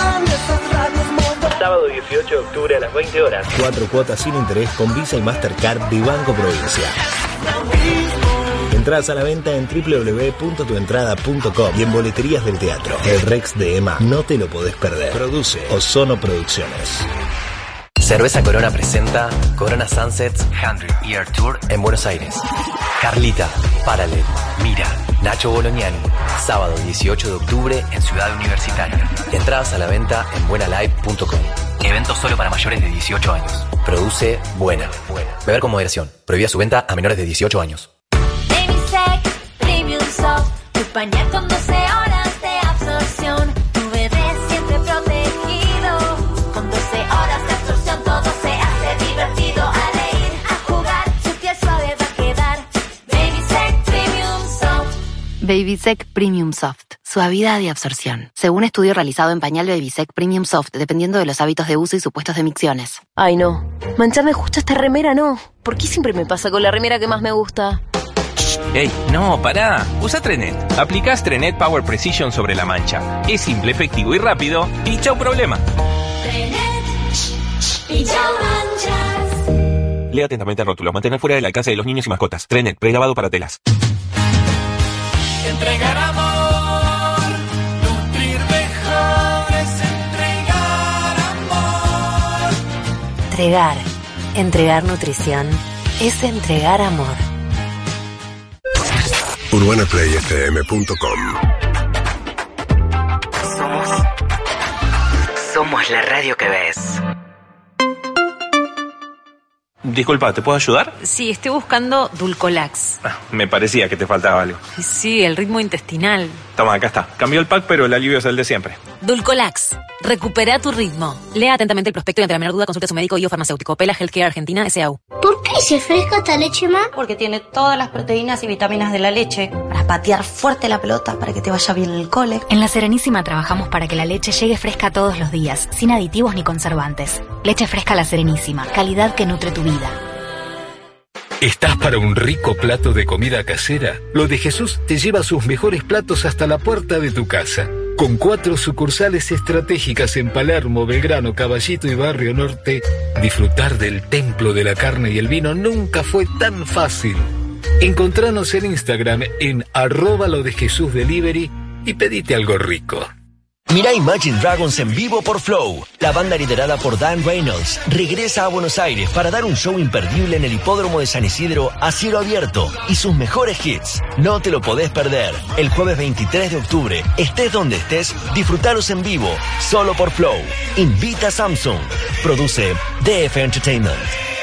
Sábado dieciocho de octubre a las veinte horas. Cuatro cuotas sin interés con Visa y Mastercard de Banco Provincia. Entradas a la venta en doble u doble u doble u punto tu entrada punto com y en boleterías del teatro. El Rex de Ema, no te lo podés perder. Produce Ozono Producciones. Cerveza Corona presenta Corona Sunsets Hundred Year Tour en Buenos Aires. Carlita, Paralel, Mira, Nacho Bolognani. Sábado dieciocho de octubre en Ciudad Universitaria. Entradas a la venta en buena live punto com. Evento solo para mayores de dieciocho años. Produce Buena. Beber con moderación. Prohibida su venta a menores de dieciocho años. Baby Premium Soft. Tu pañal con doce horas de absorción. Tu bebé siempre protegido. Con doce horas de absorción todo se hace divertido. Al ir a jugar, su piel suave va a quedar. Babysec Premium Soft. Babysec Premium Soft. Suavidad y absorción. Según estudio realizado en pañal Babysec Premium Soft, dependiendo de los hábitos de uso y supuestos de micciones. Ay, no. Mancharme justo esta remera, no. ¿Por qué siempre me pasa con la remera que más me gusta? ¡Ey! No, pará. Usa Trenet. Aplicás Trenet Power Precision sobre la mancha. Es simple, efectivo y rápido. Y chau problema. Trenet y chau manchas. Lea atentamente el rótulo. Mantener fuera del alcance de los niños y mascotas. Trenet, pregrabado para telas. Entregar amor, nutrir mejor es entregar amor. Entregar. Entregar nutrición es entregar amor. urbana play f m punto com. Somos. Somos la radio que ves. Disculpa, ¿te puedo ayudar? Sí, estoy buscando Dulcolax. Ah, me parecía que te faltaba algo. Sí, el ritmo intestinal. Toma, acá está. Cambió el pack, pero el alivio es el de siempre. Dulcolax. Recupera tu ritmo. Lea atentamente el prospecto y ante la menor duda consulte a su médico y o farmacéutico. Pela Healthcare Argentina S A U. ¿Por qué dice fresca esta leche, ma? Porque tiene todas las proteínas y vitaminas de la leche para patear fuerte la pelota, para que te vaya bien el cole. En La Serenísima trabajamos para que la leche llegue fresca todos los días, sin aditivos ni conservantes. Leche fresca La Serenísima. Calidad que nutre tu vida. ¿Estás para un rico plato de comida casera? Lo de Jesús te lleva sus mejores platos hasta la puerta de tu casa. Con cuatro sucursales estratégicas en Palermo, Belgrano, Caballito y Barrio Norte, disfrutar del templo de la carne y el vino nunca fue tan fácil. Encontranos en Instagram en arroba lo de Jesús Delivery y pedite algo rico. Mirá Imagine Dragons en vivo por Flow. La banda liderada por Dan Reynolds regresa a Buenos Aires para dar un show imperdible en el hipódromo de San Isidro a cielo abierto y sus mejores hits. No te lo podés perder. El jueves veintitrés de octubre, estés donde estés, disfrutalos en vivo, solo por Flow. Invita a Samsung. Produce D F Entertainment.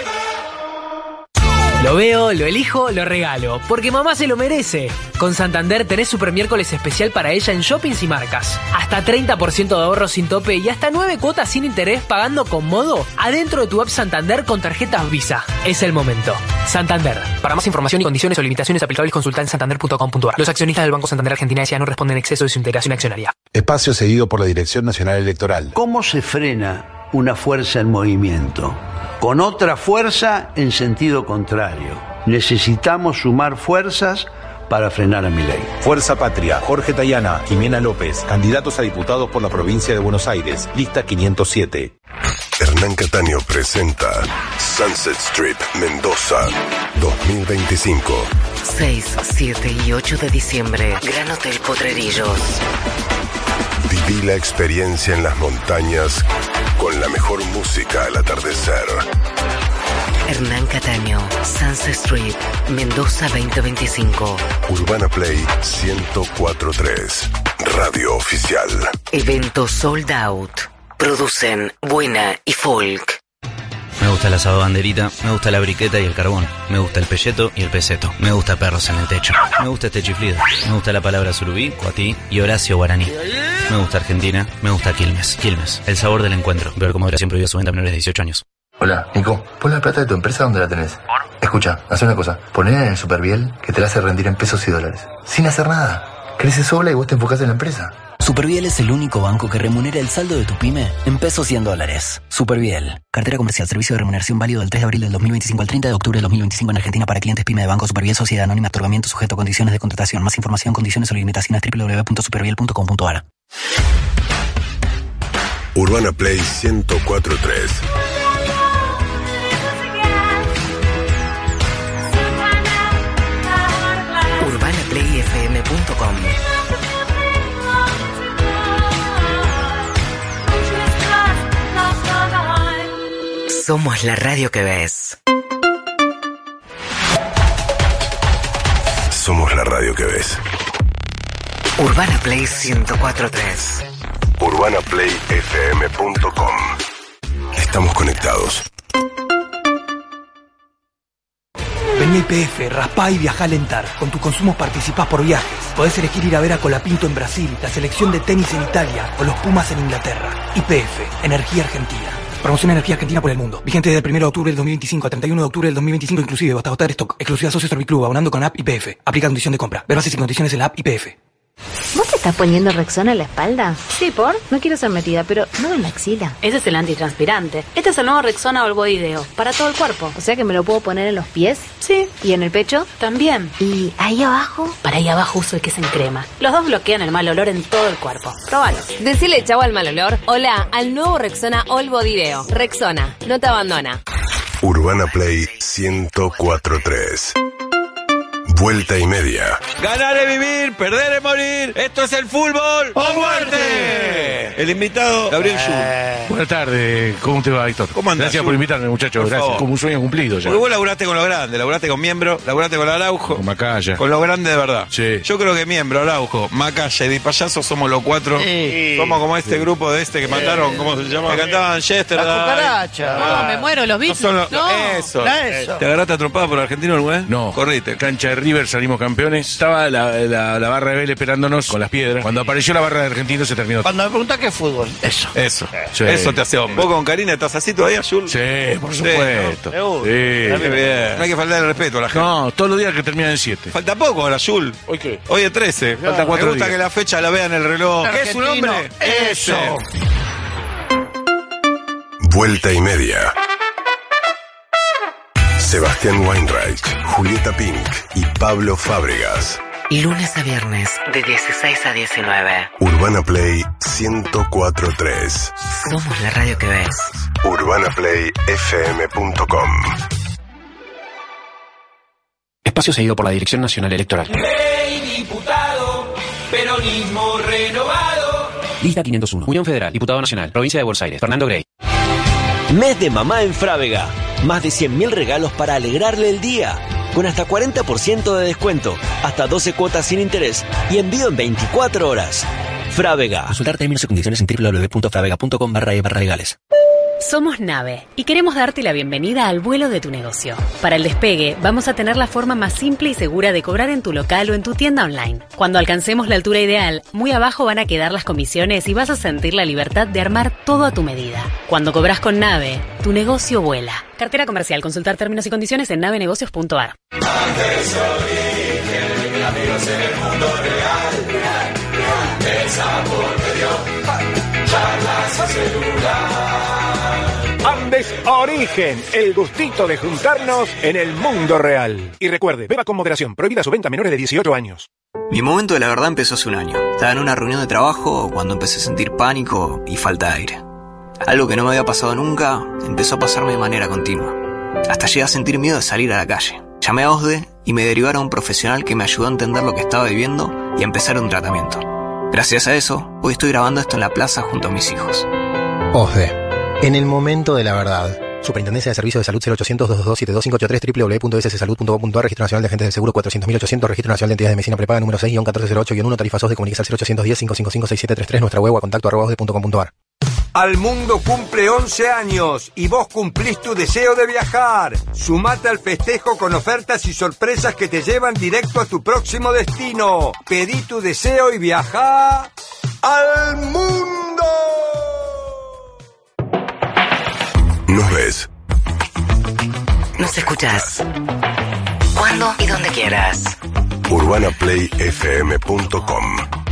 Lo veo, lo elijo, lo regalo, porque mamá se lo merece. Con Santander tenés Super Miércoles especial para ella en shoppings y marcas. Hasta treinta por ciento de ahorro sin tope y hasta nueve cuotas sin interés pagando con Modo adentro de tu app Santander con tarjetas Visa. Es el momento. Santander. Para más información y condiciones o limitaciones aplicables consulta en santander punto com punto a r. Los accionistas del Banco Santander Argentina S A no responden exceso de su integración accionaria. Espacio seguido por la Dirección Nacional Electoral. ¿Cómo se frena una fuerza en movimiento? Con otra fuerza en sentido contrario. Necesitamos sumar fuerzas para frenar a Milei. Fuerza Patria, Jorge Tayana, Jimena López, candidatos a diputados por la provincia de Buenos Aires, lista quinientos siete. Hernán Cataño presenta Sunset Strip Mendoza dos mil veinticinco. seis, siete y ocho de diciembre, Gran Hotel Potrerillos. Viví la experiencia en las montañas con la mejor música al atardecer. Hernán Cataño, Sunset Street, Mendoza veinte veinticinco. Urbana Play ciento cuatro punto tres. Radio oficial. Evento sold out. Producen Buena y Folk. Me gusta el asado banderita, me gusta la briqueta y el carbón, me gusta el pelleto y el peseto, me gusta perros en el techo, me gusta este chiflido, me gusta la palabra surubí, cuatí y Horacio Guaraní. Me gusta Argentina, me gusta Quilmes, Quilmes, el sabor del encuentro, ver cómo siempre prohibido su venta a menores de dieciocho años. Hola, Nico, pon la plata de tu empresa donde la tenés. ¿Por? Escucha, haz una cosa, ponela en el Superviel que te la hace rendir en pesos y dólares, sin hacer nada. Crece sola y vos te enfocás en la empresa. Superviel es el único banco que remunera el saldo de tu pyme en pesos y en dólares. Superviel. Cartera comercial. Servicio de remuneración válido del tres de abril del dos mil veinticinco al treinta de octubre del dos mil veinticinco en Argentina para clientes pyme de Banco Superviel Sociedad Anónima. Otorgamiento sujeto a condiciones de contratación. Más información, condiciones o limitaciones doble u doble u doble u punto superviel punto com punto a r. Urbana Play ciento cuatro punto tres. urbana play f m punto com. Somos la radio que ves. Somos la radio que ves. Urbana Play ciento cuatro punto tres. urbana play f m punto com. Estamos conectados. Vení a Y P F, raspá y viajá a alentar. Con tus consumos participás por viajes. Podés elegir ir a ver a Colapinto en Brasil, la selección de tenis en Italia o los Pumas en Inglaterra. Y P F, Energía Argentina. Promoción Energía Argentina por el mundo. Vigente desde el primero de octubre del dos mil veinticinco a treinta y uno de octubre del dos mil veinticinco inclusive hasta agotar stock. Exclusiva Socio Serviclub, abonando con app Y P F. Aplica condición de compra. Ver bases y condiciones en la app Y P F. ¿Vos te estás poniendo Rexona en la espalda? Sí, ¿por? No quiero ser metida, pero no en la axila. Ese es el antitranspirante. Este es el nuevo Rexona All Body Deo, para todo el cuerpo. O sea que me lo puedo poner en los pies. Sí. ¿Y en el pecho? También. ¿Y ahí abajo? Para ahí abajo uso el que es en crema. Los dos bloquean el mal olor en todo el cuerpo. Próbalo. Decile chau al mal olor. Hola al nuevo Rexona All Body Deo. Rexona, no te abandona. Urbana Play ciento cuatro punto tres. Vuelta y media. Ganar es vivir, perder es morir. Esto es el fútbol o muerte. El invitado, Gabriel Schul. Eh. Buenas tardes, ¿cómo te va, Víctor? ¿Cómo andás, Gracias Schul? por invitarme, muchachos. Por Gracias, favor. como un sueño cumplido ya. Porque vos laburaste con lo grande, laburaste con Miembro, laburaste con Araujo. Con Macaya. Con lo grande de verdad. Sí. Yo creo que Miembro, Araujo, Macaya y Di Payaso somos los cuatro. Sí. Somos como este Sí. grupo de este que mataron, ¿cómo se llama? Que cantaban Chester. La cucaracha. No, me muero, los No Beatles. son los- No. Eso. Eso. ¿Te agarraste atropada por Argentino alguna vez? No. Corriste. Cancha de River, salimos campeones. Estaba la, la, la barra de Vélez esperándonos con las piedras. Cuando apareció la barra de Argentino se terminó. Cuando me preguntas qué es fútbol, eso. Eso. Sí. Eso te hace hombre. ¿Vos con Karina estás así todavía, Jul? Sí, por supuesto. Seguro. Sí. Qué bien. No hay que faltar el respeto a la gente. No, todos los días que terminan en siete. Falta poco ahora, Jul. ¿Hoy qué? Hoy es trece. Falta cuatro Me gusta días. que la fecha la vean en el reloj. ¿Qué es un Argentino, hombre? eso. Vuelta y media. Sebastián Weinreich, Julieta Pink y Pablo Fábregas. Lunes a viernes, de dieciséis a diecinueve. Urbana Play ciento cuatro punto tres. Somos la radio que ves. urbana play f m punto com. Espacio seguido por la Dirección Nacional Electoral. Ley diputado, peronismo renovado. Lista quinientos uno. Unión Federal, Diputado Nacional, Provincia de Buenos Aires, Fernando Grey. Mes de mamá en Frávega. Más de cien mil regalos para alegrarle el día. Con hasta cuarenta por ciento de descuento, hasta doce cuotas sin interés y envío en veinticuatro horas. Frávega. Consultar términos y condiciones en doble u doble u doble u punto fravega punto com barra e barra legales. Somos Nave y queremos darte la bienvenida al vuelo de tu negocio. Para el despegue, vamos a tener la forma más simple y segura de cobrar en tu local o en tu tienda online. Cuando alcancemos la altura ideal, muy abajo van a quedar las comisiones y vas a sentir la libertad de armar todo a tu medida. Cuando cobras con Nave, tu negocio vuela. Cartera comercial. Consultar términos y condiciones en navenegocios punto a r. Antes origen, amigos en el mundo real. Esa por medio, charlas y celular. Andes Origen, el gustito de juntarnos en el mundo real. Y recuerde, beba con moderación, prohibida su venta a menores de dieciocho años. Mi momento de la verdad empezó hace un año. Estaba en una reunión de trabajo cuando empecé a sentir pánico y falta de aire. Algo que no me había pasado nunca empezó a pasarme de manera continua. Hasta llegué a sentir miedo de salir a la calle. Llamé a OSDE y me derivaron a un profesional que me ayudó a entender lo que estaba viviendo y a empezar un tratamiento. Gracias a eso, hoy estoy grabando esto en la plaza junto a mis hijos. OSDE. En el momento de la verdad. Superintendencia de Servicios de Salud cero ochocientos, doscientos veintidós, setenta y cinco ochenta y tres, doble u doble u doble u punto s s salud punto gov punto a r, Registro Nacional de Agentes del Seguro cuatrocientos mil ochocientos, Registro Nacional de Entidades de Medicina Prepaga número seis guion catorce cero ocho guion uno, tarifas OSDE, comunicas al cero ochocientos diez, cinco cinco cinco, seis siete tres tres, nuestra web o a contacto arroba osde punto com punto a r. Al mundo cumple once años y vos cumplís tu deseo de viajar. Sumate al festejo con ofertas y sorpresas que te llevan directo a tu próximo destino. Pedí tu deseo y viaja al mundo. Nos ves. Nos escuchás. Cuando y donde quieras. urbana play f m punto com.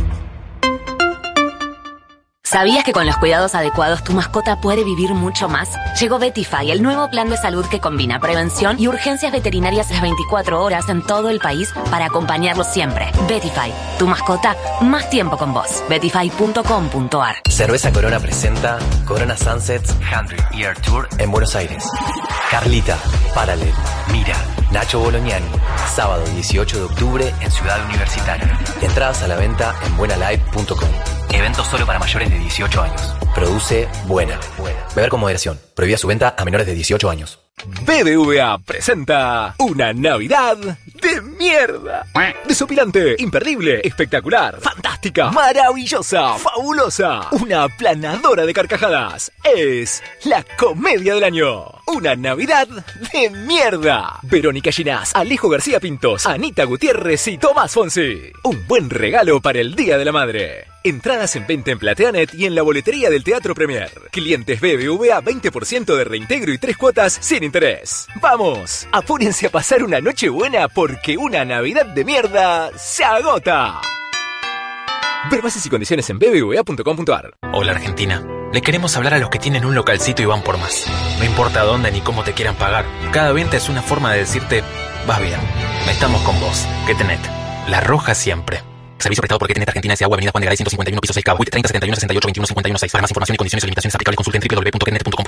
¿Sabías que con los cuidados adecuados tu mascota puede vivir mucho más? Llegó Betify, el nuevo plan de salud que combina prevención y urgencias veterinarias las veinticuatro horas en todo el país para acompañarlos siempre. Betify, tu mascota, más tiempo con vos. betify punto com punto a r. Cerveza Corona presenta Corona Sunsets Country Year Tour en Buenos Aires. Carlita, Paralel, Mira, Nacho Bolognani. Sábado dieciocho de octubre en Ciudad Universitaria. Entradas a la venta en buenalive punto com. Evento solo para mayores de dieciocho años. Produce Buena. Beber con moderación. Prohibida su venta a menores de dieciocho años. B B V A presenta una Navidad de mierda. Desopilante, imperdible, espectacular, fantástica, maravillosa, fabulosa. Una aplanadora de carcajadas. Es la comedia del año. Una Navidad de mierda. Verónica Ginás, Alejo García Pintos, Anita Gutiérrez y Tomás Fonsi. Un buen regalo para el Día de la Madre. Entradas en venta en Plateanet y en la boletería del Teatro Premier. Clientes B B V A veinte por ciento de reintegro y tres cuotas sin interés. ¡Vamos! Apúrense a pasar una noche buena porque una Navidad de mierda se agota. Ver bases y condiciones en b b v a punto com punto a r. Hola Argentina. Le queremos hablar a los que tienen un localcito y van por más. No importa dónde ni cómo te quieran pagar. Cada venta es una forma de decirte, vas bien. Estamos con vos. ¿Qué tenés? La Roja siempre. Servicio prestado por Getenet Argentina S A. Avenida Juan de Garay ciento cincuenta y uno, piso seis K. W I T treinta setenta y uno sesenta y ocho veintiuno cincuenta y uno seis. Para más información y condiciones y limitaciones aplicables consulten doble u doble u doble u punto getenet punto com punto a r.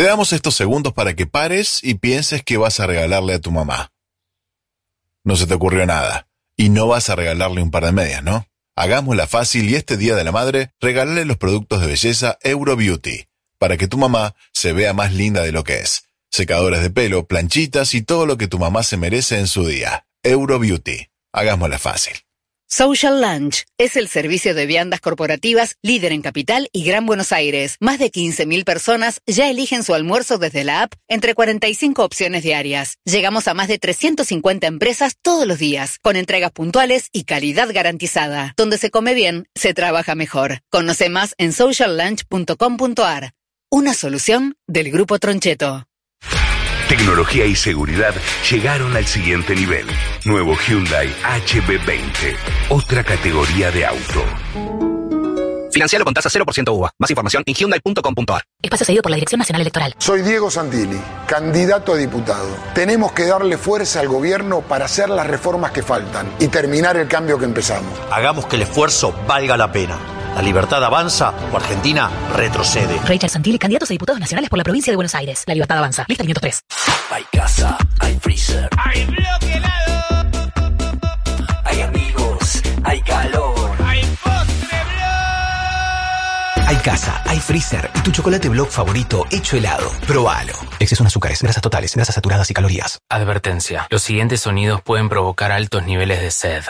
Te damos estos segundos para que pares y pienses qué vas a regalarle a tu mamá. No se te ocurrió nada. Y no vas a regalarle un par de medias, ¿no? Hagámosla fácil y este Día de la Madre, regálale los productos de belleza Euro Beauty, para que tu mamá se vea más linda de lo que es. Secadores de pelo, planchitas y todo lo que tu mamá se merece en su día. Euro Beauty. Hagámosla fácil. Social Lunch es el servicio de viandas corporativas líder en Capital y Gran Buenos Aires. Más de quince mil personas ya eligen su almuerzo desde la app entre cuarenta y cinco opciones diarias. Llegamos a más de trescientas cincuenta empresas todos los días, con entregas puntuales y calidad garantizada. Donde se come bien, se trabaja mejor. Conoce más en social lunch punto com punto a r. Una solución del Grupo Troncheto. Tecnología y seguridad llegaron al siguiente nivel. Nuevo Hyundai H B veinte. Otra categoría de auto. Financialo con tasa cero por ciento U V A. Más información en hyundai punto com punto a r. Espacio cedido por la Dirección Nacional Electoral. Soy Diego Santilli, candidato a diputado. Tenemos que darle fuerza al gobierno para hacer las reformas que faltan y terminar el cambio que empezamos. Hagamos que el esfuerzo valga la pena. La libertad avanza o Argentina retrocede. Rachel Santilli, candidatos a diputados nacionales por la provincia de Buenos Aires. La libertad avanza. Lista quinientos tres. Hay casa, hay freezer. Hay bloque helado. Hay amigos, hay calor. Hay postre blog. Hay casa, hay freezer y tu chocolate blog favorito hecho helado. Probalo. Exceso en azúcares, grasas totales, grasas saturadas y calorías. Advertencia. Los siguientes sonidos pueden provocar altos niveles de sed.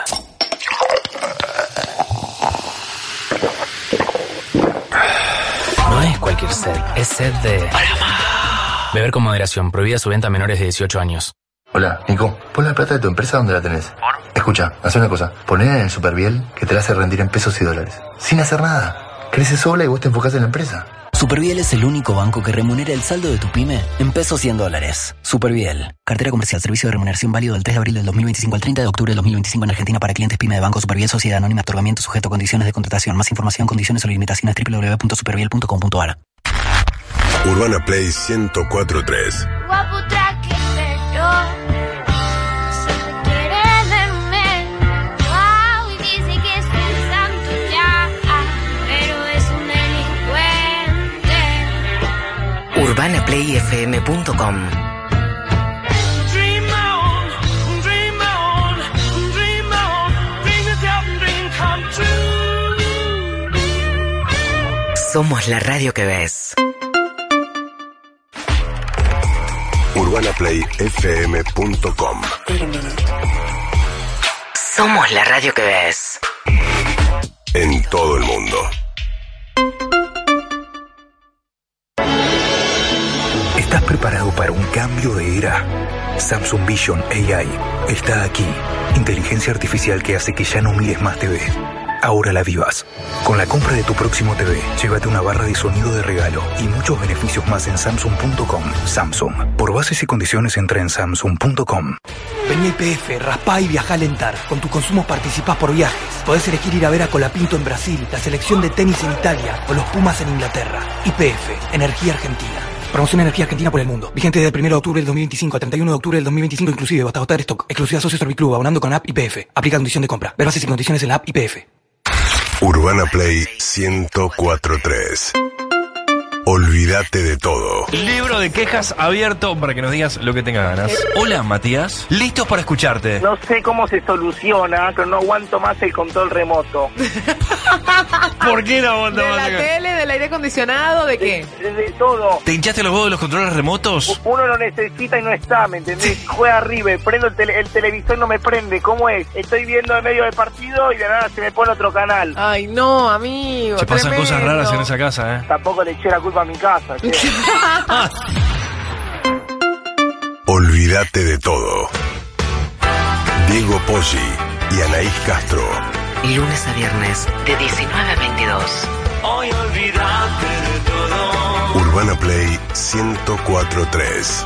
No es cualquier sed, es sed de... Beber con moderación, prohibida su venta a menores de dieciocho años. Hola, Nico, pon la plata de tu empresa donde la tenés. ¿Por? Escucha, haz una cosa, ponela en el Superviel que te la hace rendir en pesos y dólares. Sin hacer nada. Crece sola y vos te enfocás en la empresa. Superviel es el único banco que remunera el saldo de tu pyme en pesos y en dólares. Superviel. Cartera comercial. Servicio de remuneración válido del tres de abril del dos mil veinticinco al treinta de octubre del dos mil veinticinco en Argentina para clientes pyme de Banco Superviel Sociedad Anónima. Otorgamiento sujeto a condiciones de contratación. Más información, condiciones o limitaciones doble u doble u doble u punto superviel punto com punto a r. Urbana Play ciento cuatro punto tres. Guapo traquetero. Se me quiere verme. Wow, y dice que es un santo ya. Pero es un delincuente. urbana play f m punto com. Dream on, dream on, dream on. Dream it up and dream come true. Somos la radio que ves. urbana play f m punto com. Somos la radio que ves. En todo el mundo. ¿Estás preparado para un cambio de era? Samsung Vision A I está aquí. Inteligencia artificial que hace que ya no mires más T V. Ahora la vivas. Con la compra de tu próximo T V, llévate una barra de sonido de regalo y muchos beneficios más en samsung punto com. Samsung. Por bases y condiciones entra en samsung punto com. Vení a I P F, raspá y viajá a Lentar. Con tus consumos participás por viajes. Podés elegir ir a ver a Colapinto en Brasil, la selección de tenis en Italia o los Pumas en Inglaterra. I P F, Energía Argentina. Promoción Energía Argentina por el mundo. Vigente desde el primero de octubre del dos mil veinticinco al treinta y uno de octubre del dos mil veinticinco inclusive, hasta agotar stock. Exclusiva Socio Serviclub, abonando con la app I P F. Aplica condición de compra. Ver bases y condiciones en la app I P F. Urbana Play ciento cuatro punto tres. Olvídate de todo. Libro de quejas abierto para que nos digas lo que tengas ganas. Hola, Matías. Listos para escucharte. No sé cómo se soluciona, pero no aguanto más el control remoto. ¿Por qué no aguanto ¿De más? la tele, del aire acondicionado, de qué? De, de todo. ¿Te hinchaste los huevos de los controles remotos? Uno lo necesita y no está, ¿me entendés? Juega River, prendo el, tele, el televisor, no me prende. ¿Cómo es? Estoy viendo en medio del partido y de nada se me pone otro canal. Ay, no, amigo. Se pasan tremendo. cosas raras en esa casa, ¿eh? Tampoco le eché la culpa a mi casa. ¿sí? Olvídate de todo. Diego Poggi y Anaís Castro. Lunes a viernes de diecinueve a veintidós. Hoy olvídate de todo. Urbana Play ciento cuatro punto tres.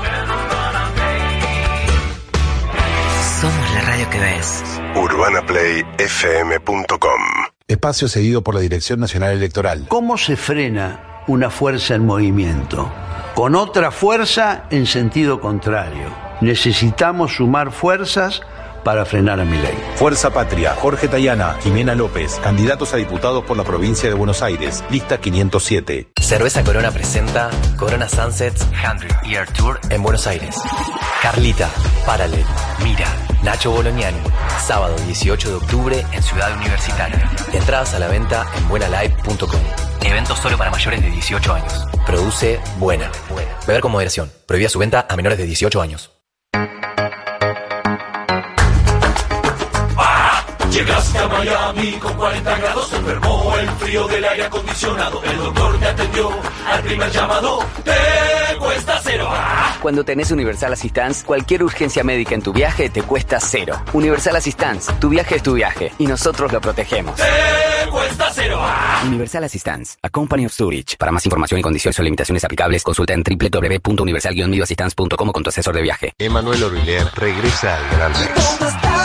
Somos la radio que ves. urbana play f m punto com. Espacio cedido por la Dirección Nacional Electoral. ¿Cómo se frena una fuerza en movimiento? Con otra fuerza en sentido contrario. Necesitamos sumar fuerzas para frenar a Milei. Fuerza Patria, Jorge Tayana, Jimena López, candidatos a diputados por la provincia de Buenos Aires, lista quinientos siete. Cerveza Corona presenta Corona Sunsets cien Year Tour en Buenos Aires. Carlita, Paralel, Mira, Nacho Bolognani, sábado dieciocho de octubre en Ciudad Universitaria. Entradas a la venta en buena live punto com. Evento solo para mayores de dieciocho años. Produce Buena. Beber con moderación. Prohibida su venta a menores de dieciocho años. Llegaste a Miami con cuarenta grados, se enfermó el frío del aire acondicionado. El doctor te atendió al primer llamado, te cuesta cero. Cuando tenés Universal Assistance, cualquier urgencia médica en tu viaje te cuesta cero. Universal Assistance, tu viaje es tu viaje y nosotros lo protegemos. Te cuesta cero. Universal Assistance, a company of Zurich. Para más información y condiciones o limitaciones aplicables, consulta en doble u doble u doble u punto universal guion medio assistance punto com con tu asesor de viaje. Emanuel Oriller regresa al Gran Rex.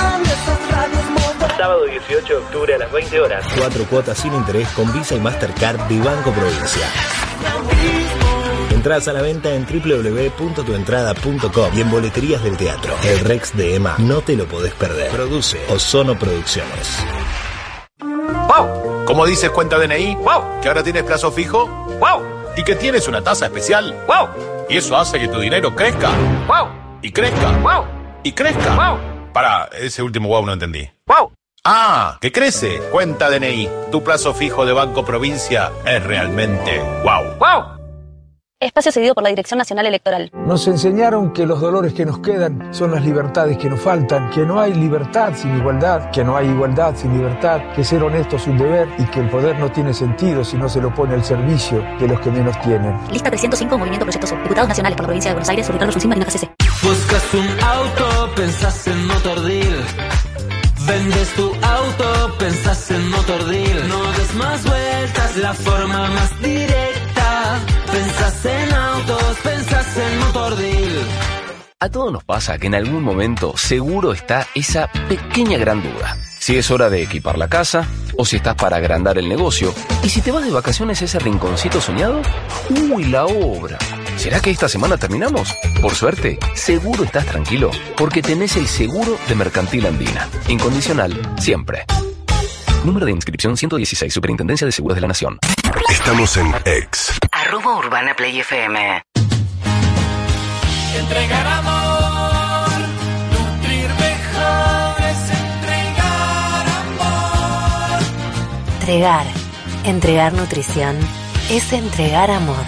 Sábado dieciocho de octubre a las veinte horas. Cuatro cuotas sin interés con Visa y Mastercard de Banco Provincia. Entradas a la venta en doble u doble u doble u punto tu entrada punto com y en boleterías del teatro. El Rex de Ema, no te lo podés perder. Produce Ozono Producciones. ¡Wow! ¿Cómo dices cuenta D N I? ¡Wow! ¿Que ahora tienes plazo fijo? ¡Wow! ¿Y que tienes una tasa especial? ¡Wow! Y eso hace que tu dinero crezca. ¡Wow! Y crezca. ¡Wow! Y crezca. ¡Wow! Pará, ese último wow no entendí. ¡Wow! Ah, que crece. Cuenta D N I. Tu plazo fijo de Banco Provincia es realmente wow. ¡Wow! Espacio cedido por la Dirección Nacional Electoral. Nos enseñaron que los dolores que nos quedan son las libertades que nos faltan, que no hay libertad sin igualdad, que no hay igualdad sin libertad, que ser honesto es un deber y que el poder no tiene sentido si no se lo pone al servicio de los que menos tienen. Lista trescientos cinco, Movimiento Proyecto Sur. Diputados nacionales por la provincia de Buenos Aires, Ricardo Fulcín, Marina K C C. Buscas un auto, pensás en Motordeal. Vendes tu auto, pensás en Motordeal. No des más vueltas, la forma más directa. Pensás en autos, pensás en Motordeal. A todos nos pasa que en algún momento seguro está esa pequeña gran duda. Si es hora de equipar la casa, o si estás para agrandar el negocio. Y si te vas de vacaciones a ese rinconcito soñado, ¡uy, la obra! ¿Será que esta semana terminamos? Por suerte, seguro estás tranquilo, porque tenés el seguro de Mercantil Andina. Incondicional, siempre. Número de inscripción ciento dieciséis, Superintendencia de Seguros de la Nación. Estamos en X. Arroba Urbana Play F M. Entregar amor, nutrir mejor es entregar amor. Entregar, entregar nutrición, es entregar amor.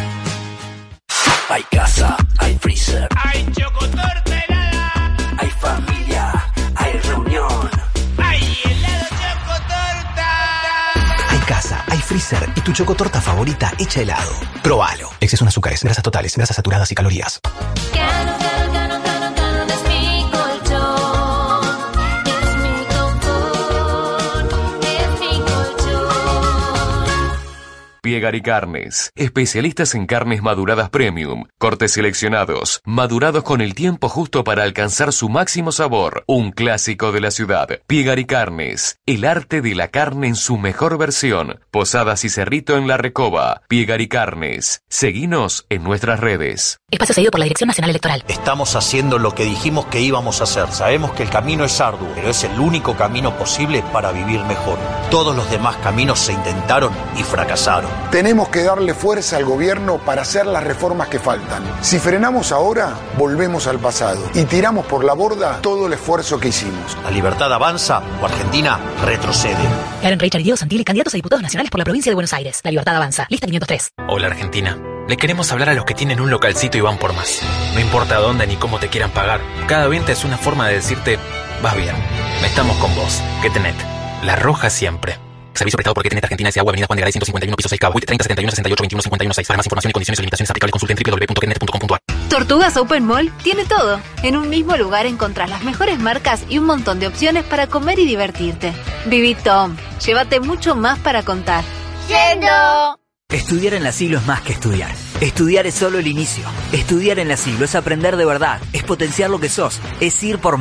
Hay casa, hay freezer, hay chocotorta helada, hay familia, hay reunión. Hay helado chocotorta. Hay casa, hay freezer y tu chocotorta favorita hecha helado. Probalo. Exceso en azúcares, grasas totales, grasas saturadas y calorías. Cano, cano, cano, cano, cano, es mi colchón, es mi confort, es mi colchón. Piegar y Carnes, especialistas en carnes maduradas premium, cortes seleccionados, madurados con el tiempo justo para alcanzar su máximo sabor. Un clásico de la ciudad. Piegar y Carnes, el arte de la carne en su mejor versión. Posadas y Cerrito en La Recoba. Piegar y Carnes. Seguinos en nuestras redes. Espacio cedido por la Dirección Nacional Electoral. Estamos haciendo lo que dijimos que íbamos a hacer. Sabemos que el camino es arduo, pero es el único camino posible para vivir mejor. Todos los demás caminos se intentaron y fracasaron. Tenemos que darle fuerza al gobierno para hacer las reformas que faltan. Si frenamos ahora, volvemos al pasado y tiramos por la borda todo el esfuerzo que hicimos. La libertad avanza o Argentina retrocede. Karen Reichard y Diego Santilli, candidatos a diputados nacionales por la provincia de Buenos Aires. La libertad avanza. Lista quinientos tres. Hola Argentina. Le queremos hablar a los que tienen un localcito y van por más. No importa dónde ni cómo te quieran pagar. Cada venta es una forma de decirte, vas bien. Estamos con vos. Quetenet. La roja siempre. Servicio prestado por Quetenet Argentina S A. Avenida Juan de Garay ciento cincuenta y uno, piso seis K. W I T treinta setenta y uno sesenta y ocho veintiuno cincuenta y uno seis. Para más información y condiciones y limitaciones aplicables consulta en doble u doble u doble u punto quetenet punto com punto a r. Tortugas Open Mall tiene todo. En un mismo lugar encontrás las mejores marcas y un montón de opciones para comer y divertirte. Viví Tom. Llévate mucho más para contar. Yendo. Estudiar en la Siglo es más que estudiar. Estudiar es solo el inicio. Estudiar en la Siglo es aprender de verdad, es potenciar lo que sos, es ir por más.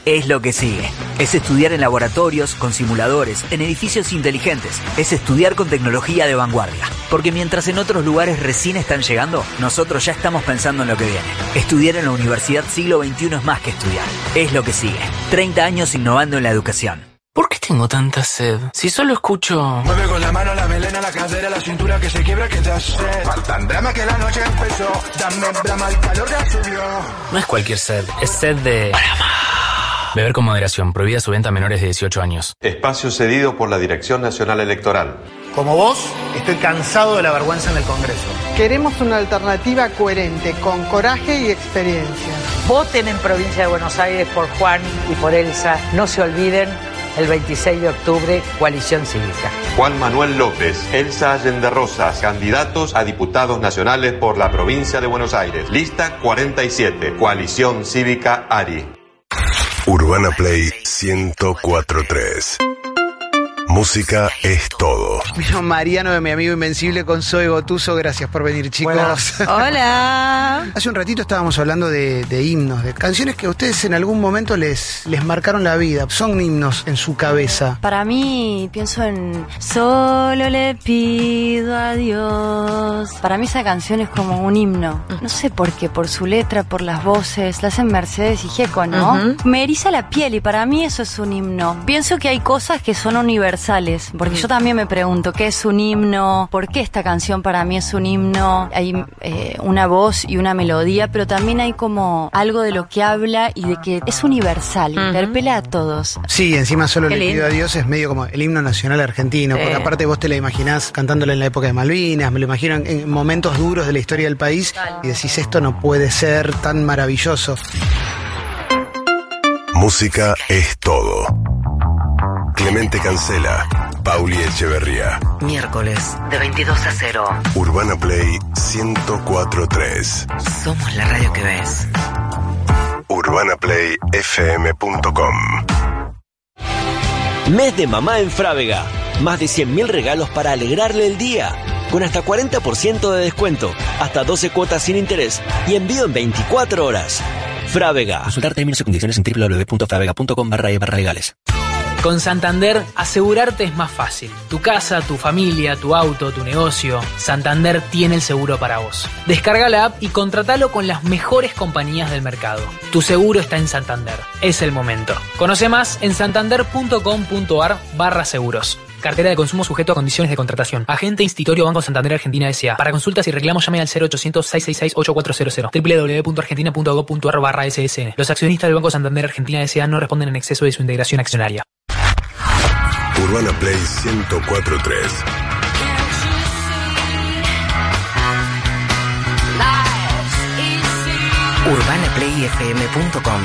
es lo que sigue. Es estudiar en laboratorios, con simuladores, en edificios inteligentes. Es estudiar con tecnología de vanguardia. Porque mientras en otros lugares recién están llegando, nosotros ya estamos pensando en lo que viene. Estudiar en la Universidad Siglo veintiuno es más que estudiar. Es lo que sigue. treinta años innovando en la educación. ¿Por qué tengo tanta sed? Si solo escucho... Mueve con la mano, la melena, la cadera, la cintura que se quiebra, que te hace sed. Faltan drama que la noche empezó. Dame drama, el calor ya subió. No es cualquier sed, es sed de... Beber con moderación, prohibida su venta a menores de dieciocho años. Espacio cedido por la Dirección Nacional Electoral. Como vos, estoy cansado de la vergüenza en el Congreso. Queremos una alternativa coherente, con coraje y experiencia. Voten en Provincia de Buenos Aires por Juan y por Elsa. No se olviden, el veintiséis de octubre, Coalición Cívica. Juan Manuel López, Elsa Allende Rosas, candidatos a diputados nacionales por la Provincia de Buenos Aires. Lista cuarenta y siete, Coalición Cívica ARI. Urbana Play ciento cuatro punto tres. Música es todo. Vino Mariano de Mi Amigo Invencible con Zoe Gotuso. Gracias por venir, chicos. Buenas. Hola. Hace un ratito estábamos hablando de, de himnos, de canciones que a ustedes en algún momento les, les marcaron la vida. Son himnos en su cabeza. Para mí, pienso en Solo le pido a Dios. Para mí esa canción es como un himno. No sé por qué, por su letra, por las voces. La hacen Mercedes y Gieco, ¿no? Uh-huh. Me eriza la piel y para mí eso es un himno. Pienso que hay cosas que son universales. Porque yo también me pregunto qué es un himno, por qué esta canción para mí es un himno. Hay eh, una voz y una melodía, pero también hay como algo de lo que habla y de que es universal, uh-huh. interpela a todos. Sí, encima Solo qué le lindo. Pido a Dios es medio como el himno nacional argentino, sí. Porque aparte vos te la imaginás cantándola en la época de Malvinas, me lo imagino en, en momentos duros de la historia del país y decís esto no puede ser tan maravilloso. Música es todo. Clemente Cancela, Pauli Echeverría. Miércoles de veintidós a cero. Urbana Play ciento cuatro punto tres. Somos la radio que ves. urbana play f m punto com. Mes de mamá en Frávega. Más de cien mil regalos para alegrarle el día. Con hasta cuarenta por ciento de descuento, hasta doce cuotas sin interés y envío en veinticuatro horas. Frávega. Consultar términos y condiciones en w w w punto fravega punto com barra e barra legales. Con Santander, asegurarte es más fácil. Tu casa, tu familia, tu auto, tu negocio. Santander tiene el seguro para vos. Descarga la app y contratalo con las mejores compañías del mercado. Tu seguro está en Santander. Es el momento. Conoce más en santander punto com punto ar barra seguros. Cartera de consumo sujeto a condiciones de contratación. Agente Institutorio Banco Santander Argentina S A. Para consultas y reclamos llame al cero ochocientos, seiscientos sesenta y seis, ochenta y cuatro cero cero. w w w punto argentina punto gob punto ar barra s s n. Los accionistas del Banco Santander Argentina S A no responden en exceso de su integración accionaria. Urbana Play ciento cuatro punto tres. urbana play f m punto com.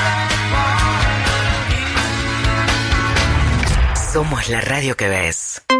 Somos la radio que ves.